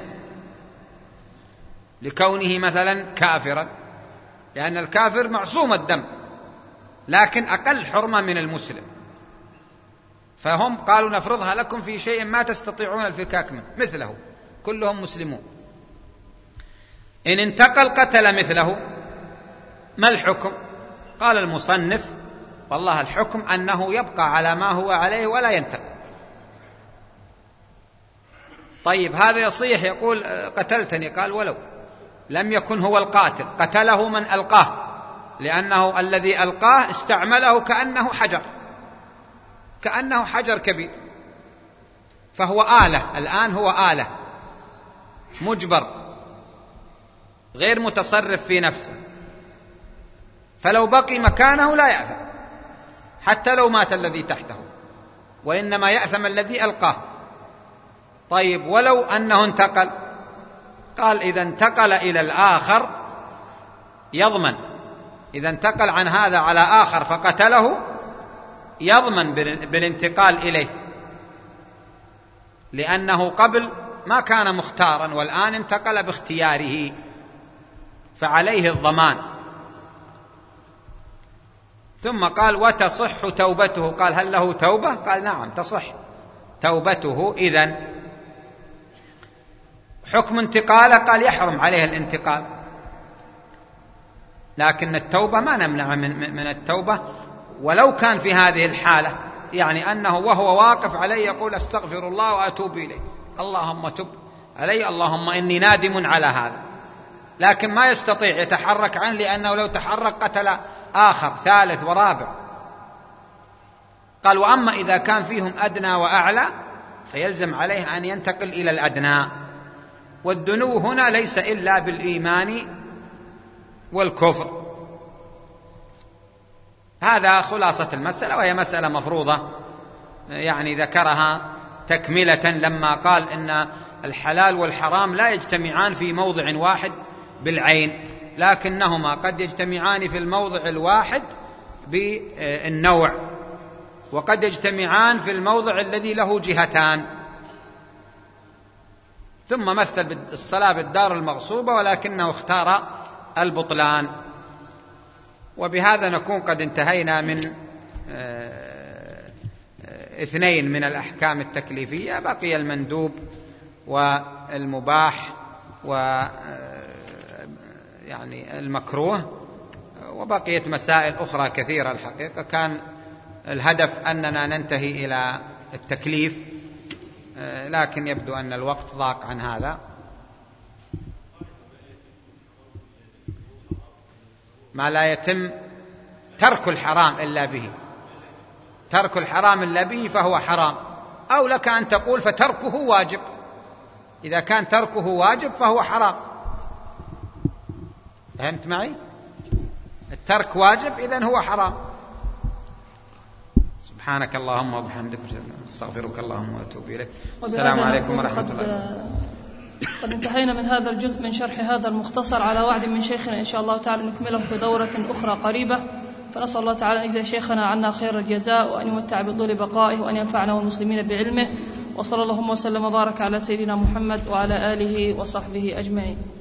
لكونه مثلا كافرا، لأن الكافر معصوم الدم لكن أقل حرمة من المسلم، فهم قالوا نفرضها لكم في شيء ما تستطيعون الفكاك منه، مثله، كلهم مسلمون. إن انتقل قتل مثله. ما الحكم؟ قال المصنف والله الحكم أنه يبقى على ما هو عليه ولا ينتقل. طيب هذا يصيح، يقول قتلتني، قال ولو لم يكن هو القاتل، قتله من ألقاه، لأنه الذي ألقاه استعمله كأنه حجر، كأنه حجر كبير، فهو آلة، الآن هو آلة مجبر غير متصرف في نفسه، فلو بقي مكانه لا يأثم حتى لو مات الذي تحته، وإنما يأثم الذي ألقاه. طيب ولو أنه انتقل؟ قال إذا انتقل إلى الآخر يضمن، إذا انتقل عن هذا على آخر فقتله يضمن بالانتقال إليه، لأنه قبل ما كان مختارا والآن انتقل باختياره فعليه الضمان. ثم قال وتصح توبته. قال هل له توبة؟ قال نعم تصح توبته. إذن حكم انتقاله قال يحرم عليه الانتقال، لكن التوبة ما نمنع من, من التوبة ولو كان في هذه الحالة، يعني أنه وهو واقف عليه يقول أستغفر الله وأتوب إليه، اللهم تب علي، اللهم إني نادم على هذا، لكن ما يستطيع يتحرك عنه، لأنه لو تحرك قتل آخر ثالث ورابع. قال وأما إذا كان فيهم أدنى وأعلى فيلزم عليه أن ينتقل إلى الأدنى، والدنو هنا ليس إلا بالإيمان والكفر. هذا خلاصة المسألة، وهي مسألة مفروضة يعني ذكرها تكملة لما قال إن الحلال والحرام لا يجتمعان في موضع واحد بالعين، لكنهما قد يجتمعان في الموضع الواحد بالنوع، وقد يجتمعان في الموضع الذي له جهتان. ثم مثل الصلاة بالدار المغصوبة ولكنه اختار البطلان. وبهذا نكون قد انتهينا من اثنين من الأحكام التكليفية، بقي المندوب والمباح و يعني المكروه، وبقيت مسائل أخرى كثيرة. الحقيقة كان الهدف أننا ننتهي إلى التكليف، لكن يبدو أن الوقت ضاق عن هذا. ما لا يتم ترك الحرام إلا به، ترك الحرام إلا به فهو حرام، أو لك أن تقول فتركه واجب، إذا كان تركه واجب فهو حرام. فهمت معي؟ الترك واجب إذن هو حرام. سبحانك اللهم وبحمدك استغفرك اللهم واتوب إليك. السلام عليكم ورحمة الله. قد انتهينا من هذا الجزء من شرح هذا المختصر على وعد من شيخنا إن شاء الله تعالى نكمله في دورة أخرى قريبة، فنسأل الله تعالى أن يجزي شيخنا عنا خير الجزاء، وأن يمتع بطول بقائه، وأن ينفعنا والمسلمين بعلمه، وصلى اللهم وسلم وبارك على سيدنا محمد وعلى آله وصحبه أجمعين.